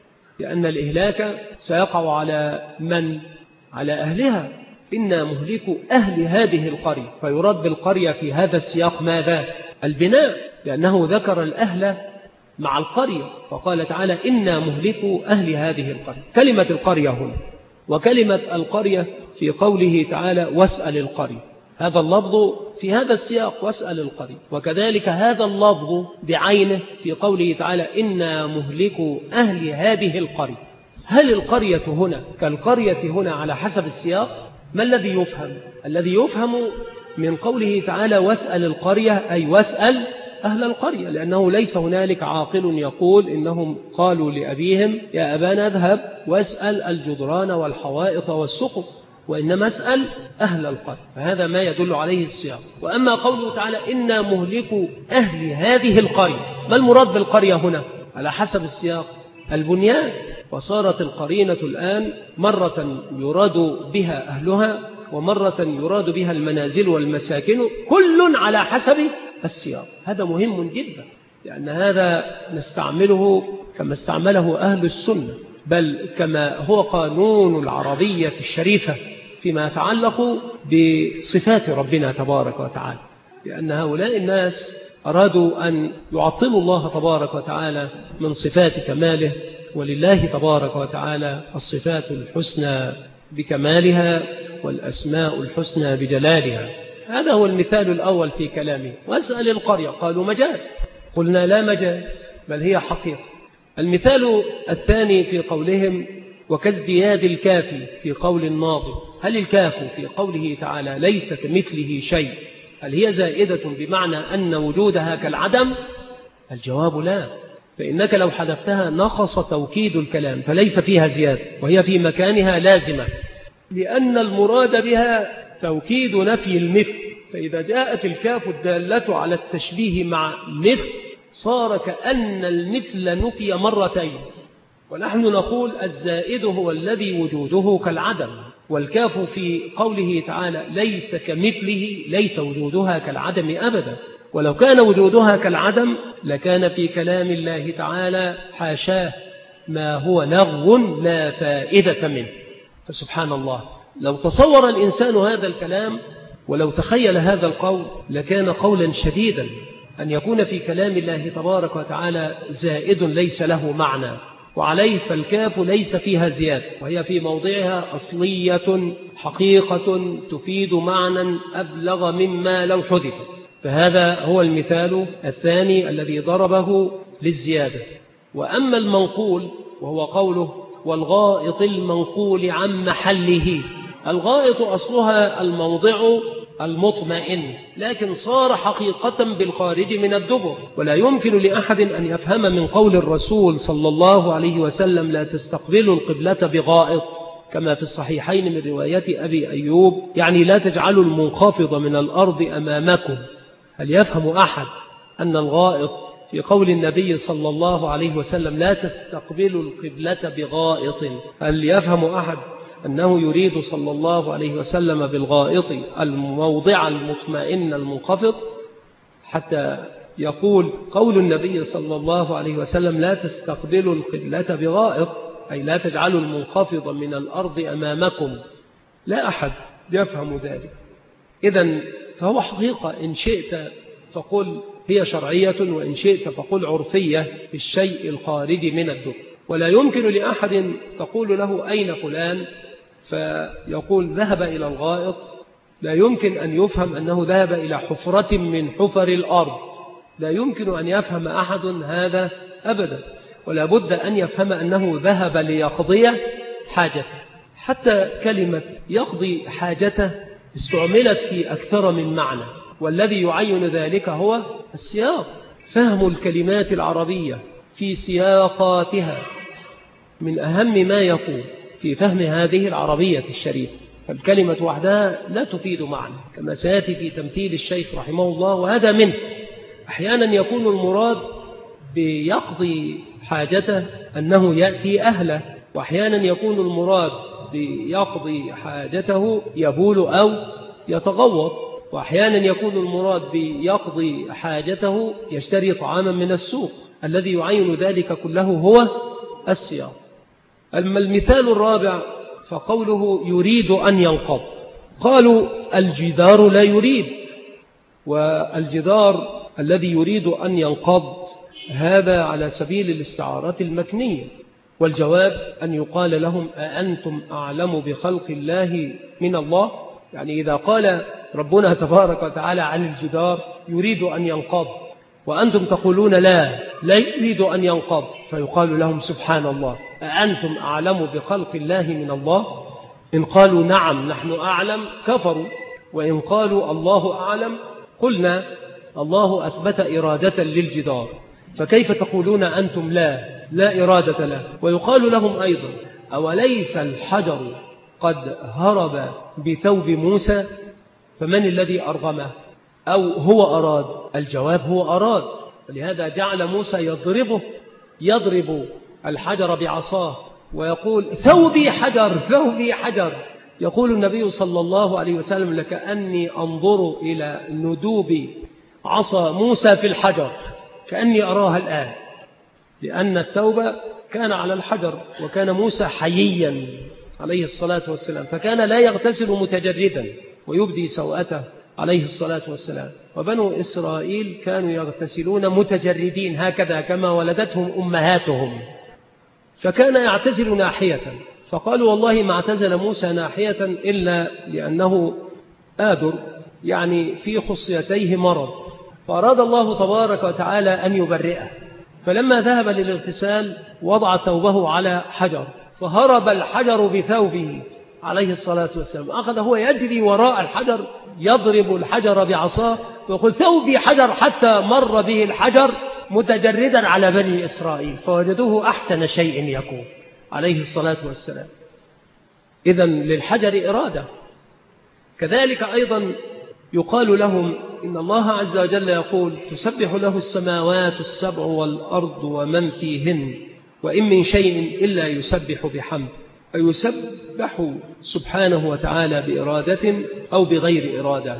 لأن الإهلاك سيقع على من؟ على أهلها. إنا مهلكوا أهل هذه القرية، فيراد بالقرية في هذا السياق ماذا؟ البناء، لأنه ذكر الأهل مع القرية، فقال تعالى إنا مهلكوا أهل هذه القرية. كلمة القرية هنا وكلمة القرية في قوله تعالى واسأل القرية، هذا اللفظ في هذا السياق واسأل القرية، وكذلك هذا اللفظ بعينه في قوله تعالى إنا مهلكوا أهل هذه القرية. هل القرية هنا كالقرية هنا على حسب السياق؟ ما الذي يفهم؟ الذي يفهم من قوله تعالى واسأل القرية أي واسأل أهل القرية، لأنه ليس هنالك عاقل يقول إنهم قالوا لأبيهم يا أبانا اذهب واسأل الجدران والحوائط والسقف، وإنما اسأل أهل القرية، فهذا ما يدل عليه السياق. وأما قوله تعالى إنا مهلكوا أهل هذه القرية، ما المراد بالقرية هنا؟ على حسب السياق البنيان، وصارت القرينة الآن مرة يراد بها أهلها ومرة يراد بها المنازل والمساكن، كل على حسب السياق. هذا مهم جدا، لأن هذا نستعمله كما استعمله أهل السنة، بل كما هو قانون العربية الشريفة فيما يتعلق بصفات ربنا تبارك وتعالى، لأن هؤلاء الناس أرادوا أن يعطلوا الله تبارك وتعالى من صفات كماله، ولله تبارك وتعالى الصفات الحسنى بكمالها والأسماء الحسنى بجلالها. هذا هو المثال الأول في كلامه. واسأل القرية، قالوا مجاز، قلنا لا مجاز بل هي حقيقة. المثال الثاني في قولهم وكازدياد الكاف في قول الناظم، هل الكاف في قوله تعالى ليس كمثله شيء هل هي زائدة بمعنى أن وجودها كالعدم؟ الجواب لا، فإنك لو حذفتها نقص توكيد الكلام، فليس فيها زيادة وهي في مكانها لازمة، لأن المراد بها توكيد نفي المثل، فإذا جاءت الكاف الدالة على التشبيه مع مثل صار كأن المثل نفي مرتين، ونحن نقول الزائد هو الذي وجوده كالعدم، والكاف في قوله تعالى ليس كمثله ليس وجودها كالعدم أبدا، ولو كان وجودها كالعدم لكان في كلام الله تعالى حاشاه ما هو لغو لا فائدة منه. فسبحان الله، لو تصور الإنسان هذا الكلام ولو تخيل هذا القول لكان قولا شديدا أن يكون في كلام الله تبارك وتعالى زائد ليس له معنى، وعليه فالكاف ليس فيها زيادة، وهي في موضعها أصلية حقيقة تفيد معنى أبلغ مما لو حذف. فهذا هو المثال الثاني الذي ضربه للزيادة. وأما المنقول وهو قوله والغائط المنقول عن محله، الغائط أصلها الموضع المطمئن، لكن صار حقيقة بالخارج من الدبر، ولا يمكن لأحد أن يفهم من قول الرسول صلى الله عليه وسلم لا تستقبلوا القبلة بغائط كما في الصحيحين من رواية أبي أيوب، يعني لا تجعلوا المنخفض من الأرض أمامكم. هل يفهم أحد أن الغائط في قول النبي صلى الله عليه وسلم لا تستقبلوا القبلة بغائط، هل يفهم أحد أنه يريد صلى الله عليه وسلم بالغائط الموضع المطمئن المنخفض؟ حتى يقول قول النبي صلى الله عليه وسلم لا تستقبلوا القبلة بغائط أي لا تجعلوا المنخفض من الأرض أمامكم، لا أحد يفهم ذلك. إذن فهو حقيقة إن شئت فقل هي شرعية، وإن شئت فقل عرفية في الشيء الخارج من الدبر، ولا يمكن لأحد تقول له أين فلان فيقول ذهب إلى الغائط، لا يمكن أن يفهم أنه ذهب إلى حفرة من حفر الأرض، لا يمكن أن يفهم أحد هذا أبدا، ولا بد أن يفهم أنه ذهب ليقضي حاجته. حتى كلمة يقضي حاجته استعملت في أكثر من معنى، والذي يعين ذلك هو السياق، فهم الكلمات العربية في سياقاتها من أهم ما يكون في فهم هذه العربية الشريفة. فالكلمة وحدها لا تفيد معنى، كما سيأتي في تمثيل الشيخ رحمه الله. وهذا منه أحيانا يكون المراد بيقضي حاجته أنه يأتي أهله، وأحيانا يكون المراد بيقضي حاجته يبول أو يتغوط، وأحيانا يكون المراد بيقضي حاجته يشتري طعاما من السوق. الذي يعين ذلك كله هو السياق. أما المثال الرابع فقوله يريد أن ينقض. قالوا الجدار لا يريد، والجدار الذي يريد أن ينقض هذا على سبيل الاستعارات المكنية. والجواب أن يقال لهم أأنتم أعلم بخلق الله من الله؟ يعني إذا قال ربنا تبارك وتعالى عن الجدار يريد أن ينقض وأنتم تقولون لا لا يريد أن ينقض، فيقال لهم سبحان الله أأنتم أعلم بخلق الله من الله؟ إن قالوا نعم نحن أعلم كفروا، وإن قالوا الله أعلم قلنا الله أثبت إرادة للجدار، فكيف تقولون أنتم لا لا إرادة له؟ ويقال لهم أيضا أوليس الحجر قد هرب بثوب موسى فمن الذي أرغمه؟ أو هو أراد؟ الجواب هو أراد، ولهذا جعل موسى يضربه يضرب الحجر بعصاه ويقول ثوبي حجر ثوبي حجر. يقول النبي صلى الله عليه وسلم لكأني أنظر إلى ندوب عصا موسى في الحجر، كأني أراها الآن، لأن الثوب كان على الحجر وكان موسى حييا عليه الصلاة والسلام، فكان لا يغتسل متجردا ويبدي سوءته عليه الصلاة والسلام. وبنو إسرائيل كانوا يغتسلون متجردين هكذا كما ولدتهم أمهاتهم، فكان يعتزل ناحية. فقالوا والله ما اعتزل موسى ناحية إلا لأنه آدر، يعني في خصيتيه مرض، فأراد الله تبارك وتعالى أن يبرئه، فلما ذهب للاغتسال وضع ثوبه على حجر فهرب الحجر بثوبه عليه الصلاة والسلام. أخذ هو يجري وراء الحجر يضرب الحجر بعصاه ويقول ثوبي حجر، حتى مر به الحجر متجردا على بني إسرائيل فوجدوه أحسن شيء يكون عليه الصلاة والسلام. إذن للحجر إرادة. كذلك أيضا يقال لهم إن الله عز وجل يقول تسبح له السماوات السبع والأرض ومن فيهن وإن من شيء إلا يسبح بحمد، أيسبح سبحانه وتعالى بإرادة أو بغير إرادة؟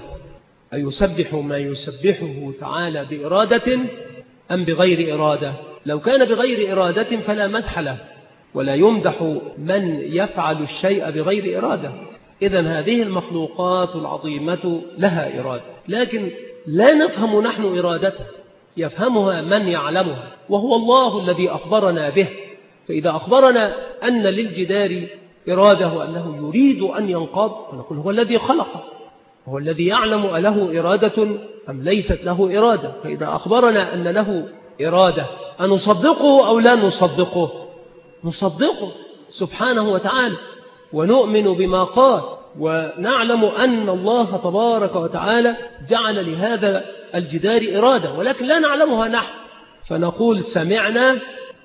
أيسبح ما يسبحه تعالى بإرادة أم بغير إرادة؟ لو كان بغير إرادة فلا مدح له، ولا يمدح من يفعل الشيء بغير إرادة. إذن هذه المخلوقات العظيمة لها إرادة، لكن لا نفهم نحن إرادته، يفهمها من يعلمها وهو الله الذي أخبرنا به. فإذا أخبرنا أن للجدار إرادة وأنه يريد أن ينقض فنقول هو الذي خلقه، هو الذي يعلم أله إرادة أم ليست له إرادة. فإذا أخبرنا أن له إرادة أنصدقه أو لا نصدقه؟ نصدقه سبحانه وتعالى ونؤمن بما قال، ونعلم أن الله تبارك وتعالى جعل لهذا الجدار إرادة، ولكن لا نعلمها نحن، فنقول سمعنا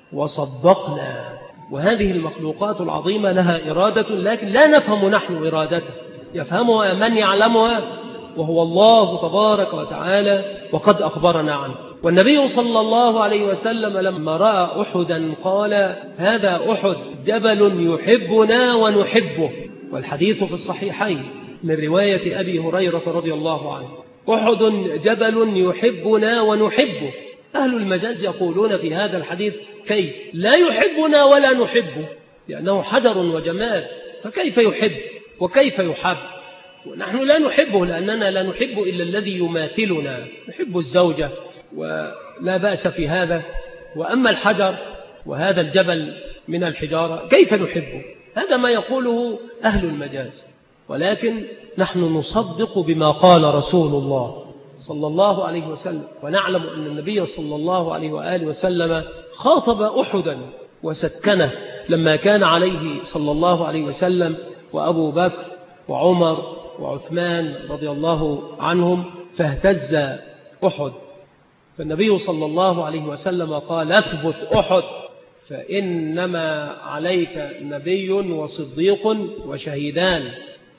وصدقنا. وهذه المخلوقات العظيمة لها إرادة، لكن لا نفهم نحن إرادته، يفهمها من يعلمها وهو الله تبارك وتعالى وقد أخبرنا عنه. والنبي صلى الله عليه وسلم لما رأى أحدا قال هذا أحد جبل يحبنا ونحبه، والحديث في الصحيحين من رواية أبي هريرة رضي الله عنه، أحد جبل يحبنا ونحبه. أهل المجاز يقولون في هذا الحديث كيف لا يحبنا ولا نحبه، لأنه حجر وجمال، فكيف يحب وكيف يحب؟ ونحن لا نحبه لأننا لا نحب إلا الذي يماثلنا، نحب الزوجة ولا بأس في هذا، وأما الحجر وهذا الجبل من الحجارة كيف نحبه؟ هذا ما يقوله أهل المجاز. ولكن نحن نصدق بما قال رسول الله صلى الله عليه وسلم، ونعلم أن النبي صلى الله عليه وآله وسلم خاطب أحدا وسكنه لما كان عليه صلى الله عليه وسلم وأبو بكر وعمر وعثمان رضي الله عنهم، فاهتز أحد، فالنبي صلى الله عليه وسلم قال اثبت أحد فإنما عليك نبي وصديق وشهيدان،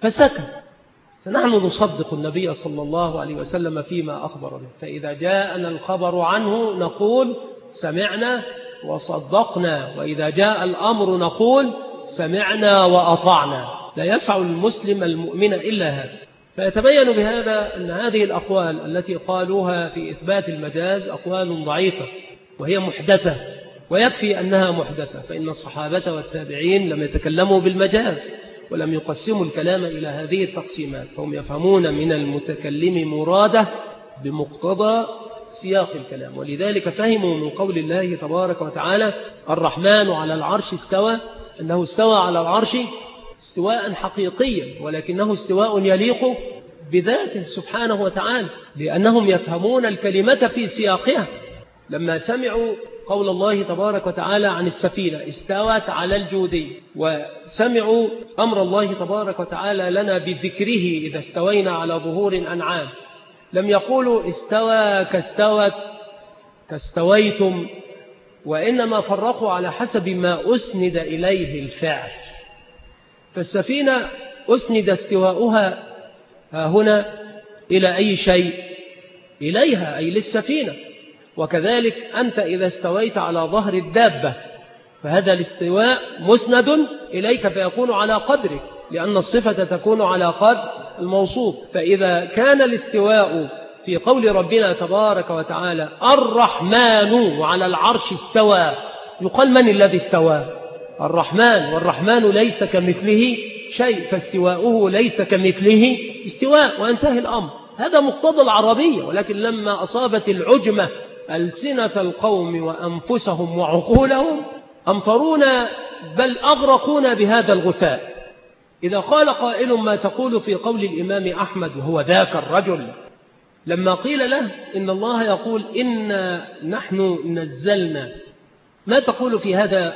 فسكت. فنحن نصدق النبي صلى الله عليه وسلم فيما أخبر به، فإذا جاءنا الخبر عنه نقول سمعنا وصدقنا، وإذا جاء الأمر نقول سمعنا وأطعنا. لا يسع المسلم المؤمن إلا هذا. فيتبين بهذا أن هذه الأقوال التي قالوها في إثبات المجاز أقوال ضعيفة وهي محدثة، ويكفي أنها محدثة، فإن الصحابة والتابعين لم يتكلموا بالمجاز ولم يقسموا الكلام إلى هذه التقسيمات، فهم يفهمون من المتكلم مراده بمقتضى سياق الكلام. ولذلك فهموا من قول الله تبارك وتعالى الرحمن على العرش استوى أنه استوى على العرش استواء حقيقيا، ولكنه استواء يليق بذاته سبحانه وتعالى، لأنهم يفهمون الكلمة في سياقها. لما سمعوا قول الله تبارك وتعالى عن السفينة استوت على الجودي، وسمعوا أمر الله تبارك وتعالى لنا بذكره إذا استوينا على ظهور أنعام، لم يقولوا استوى كاستوت كاستويتم، وإنما فرقوا على حسب ما أسند إليه الفعل. فالسفينة أسند استواؤها هنا إلى أي شيء؟ إليها، أي للسفينة. وكذلك أنت إذا استويت على ظهر الدابة فهذا الاستواء مسند إليك فيكون على قدرك، لأن الصفة تكون على قدر الموصوف. فإذا كان الاستواء في قول ربنا تبارك وتعالى الرحمن على العرش استوى، يقال من الذي استوى؟ الرحمن، والرحمن ليس كمثله شيء، فاستواؤه ليس كمثله استواء، وانتهى الأمر. هذا مقتضى العربية. ولكن لما أصابت العجمة ألسنة القوم وأنفسهم وعقولهم أمطرونا بل أغرقونا بهذا الغثاء. إذا قال قائل ما تقول في قول الإمام أحمد وهو ذاك الرجل لما قيل له إن الله يقول إنا نحن نزلنا، ما تقول في هذا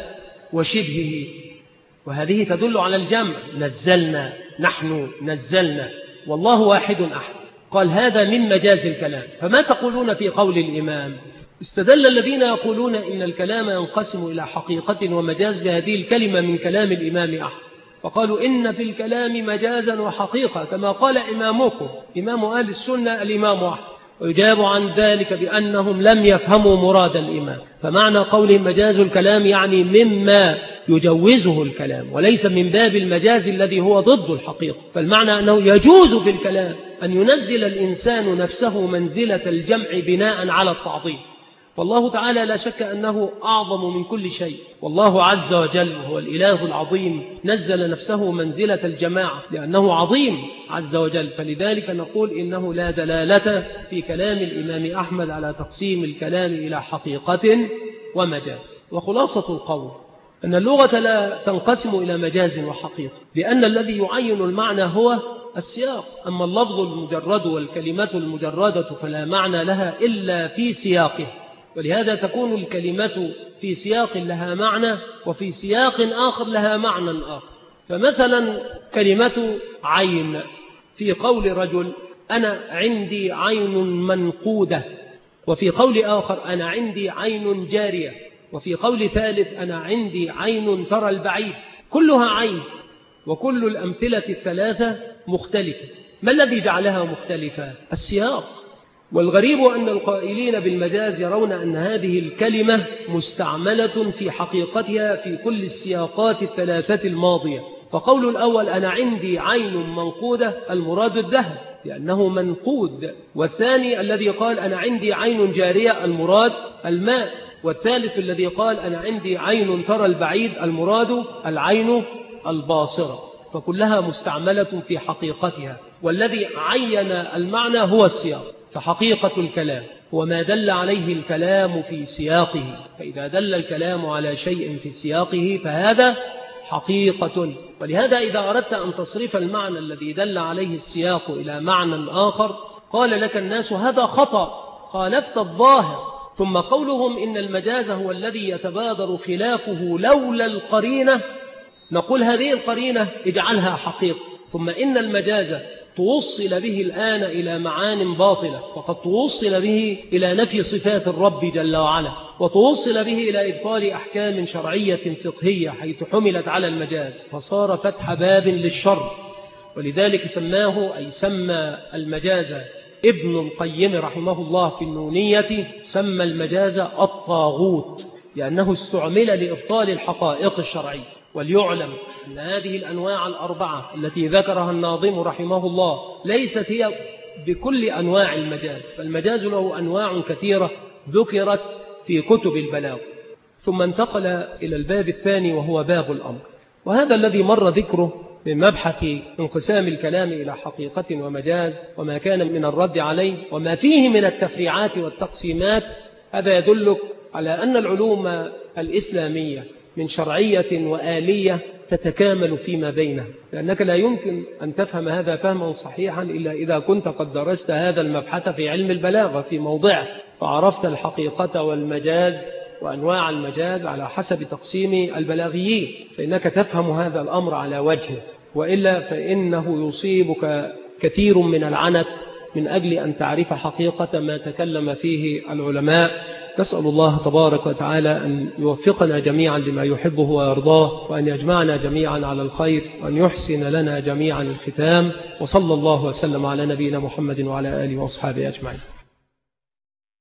وشبهه؟ وهذه تدل على الجمع، نزلنا نحن نزلنا والله واحد أحد. قال هذا من مجاز الكلام. فما تقولون في قول الإمام؟ استدل الذين يقولون إن الكلام ينقسم إلى حقيقة ومجاز بهذه الكلمة من كلام الإمام أحمد، فقالوا إن في الكلام مجازا وحقيقة كما قال إمامكم إمام أهل السنة الإمام أحمد، ويجاب عن ذلك بأنهم لم يفهموا مراد الإمام. فمعنى قولهم مجاز الكلام يعني مما يجوزه الكلام، وليس من باب المجاز الذي هو ضد الحقيقة. فالمعنى أنه يجوز في الكلام أن ينزل الإنسان نفسه منزلة الجمع بناء على التعظيم. فالله تعالى لا شك أنه أعظم من كل شيء، والله عز وجل هو الإله العظيم نزل نفسه منزلة الجماعة لأنه عظيم عز وجل. فلذلك نقول إنه لا دلالة في كلام الإمام أحمد على تقسيم الكلام إلى حقيقة ومجاز. وخلاصة القول أن اللغة لا تنقسم إلى مجاز وحقيقة، لأن الذي يعين المعنى هو السياق. أما اللفظ المجرد والكلمة المجردة فلا معنى لها إلا في سياقه، ولهذا تكون الكلمة في سياق لها معنى وفي سياق آخر لها معنى آخر. فمثلا كلمة عين في قول رجل أنا عندي عين منقودة، وفي قول آخر أنا عندي عين جارية، وفي قول ثالث أنا عندي عين ترى البعيد، كلها عين، وكل الأمثلة الثلاثة مختلفة. ما الذي جعلها مختلفة؟ السياق. والغريب أن القائلين بالمجاز يرون أن هذه الكلمة مستعملة في حقيقتها في كل السياقات الثلاثة الماضية. فقول الأول أنا عندي عين منقودة المراد الذهب لأنه منقود، والثاني الذي قال أنا عندي عين جارية المراد الماء، والثالث الذي قال أنا عندي عين ترى البعيد المراد العين الباصرة. فكلها مستعملة في حقيقتها، والذي عين المعنى هو السياق. فحقيقة الكلام هو ما دل عليه الكلام في سياقه، فإذا دل الكلام على شيء في سياقه فهذا حقيقة. ولهذا إذا أردت أن تصرف المعنى الذي دل عليه السياق إلى معنى آخر قال لك الناس هذا خطأ، خالفت الظاهر. ثم قولهم إن المجاز هو الذي يتبادر خلافه لولا القرينة، نقول هذه القرينة اجعلها حقيقة. ثم إن المجاز توصل به الآن إلى معان باطلة، فقد توصل به إلى نفي صفات الرب جل وعلا، وتوصل به إلى إبطال أحكام شرعية فقهية حيث حملت على المجاز، فصار فتح باب للشر ولذلك سماه أي سمى المجاز ابن القيم رحمه الله في النونية، سمى المجاز الطاغوت، لأنه استعمل لإبطال الحقائق الشرعية. وليعلم أن هذه الأنواع الأربعة التي ذكرها الناظم رحمه الله ليست هي بكل أنواع المجاز، فالمجاز له أنواع كثيرة ذكرت في كتب البلاغة. ثم انتقل إلى الباب الثاني وهو باب الأمر، وهذا الذي مر ذكره من مبحث انقسام الكلام إلى حقيقة ومجاز وما كان من الرد عليه وما فيه من التفريعات والتقسيمات. هذا يدلك على أن العلوم الإسلامية من شرعية وآلية تتكامل فيما بينها، لأنك لا يمكن أن تفهم هذا فهما صحيحا إلا إذا كنت قد درست هذا المبحث في علم البلاغة في موضعه، فعرفت الحقيقة والمجاز وأنواع المجاز على حسب تقسيم البلاغيين، فإنك تفهم هذا الأمر على وجهه، وإلا فإنه يصيبك كثير من العنت من أجل أن تعرف حقيقة ما تكلم فيه العلماء. نسأل الله تبارك وتعالى أن يوفقنا جميعا لما يحبه ويرضاه، وأن يجمعنا جميعا على الخير، وأن يحسن لنا جميعا الختام. وصلى الله وسلم على نبينا محمد وعلى آله وأصحابه أجمعين.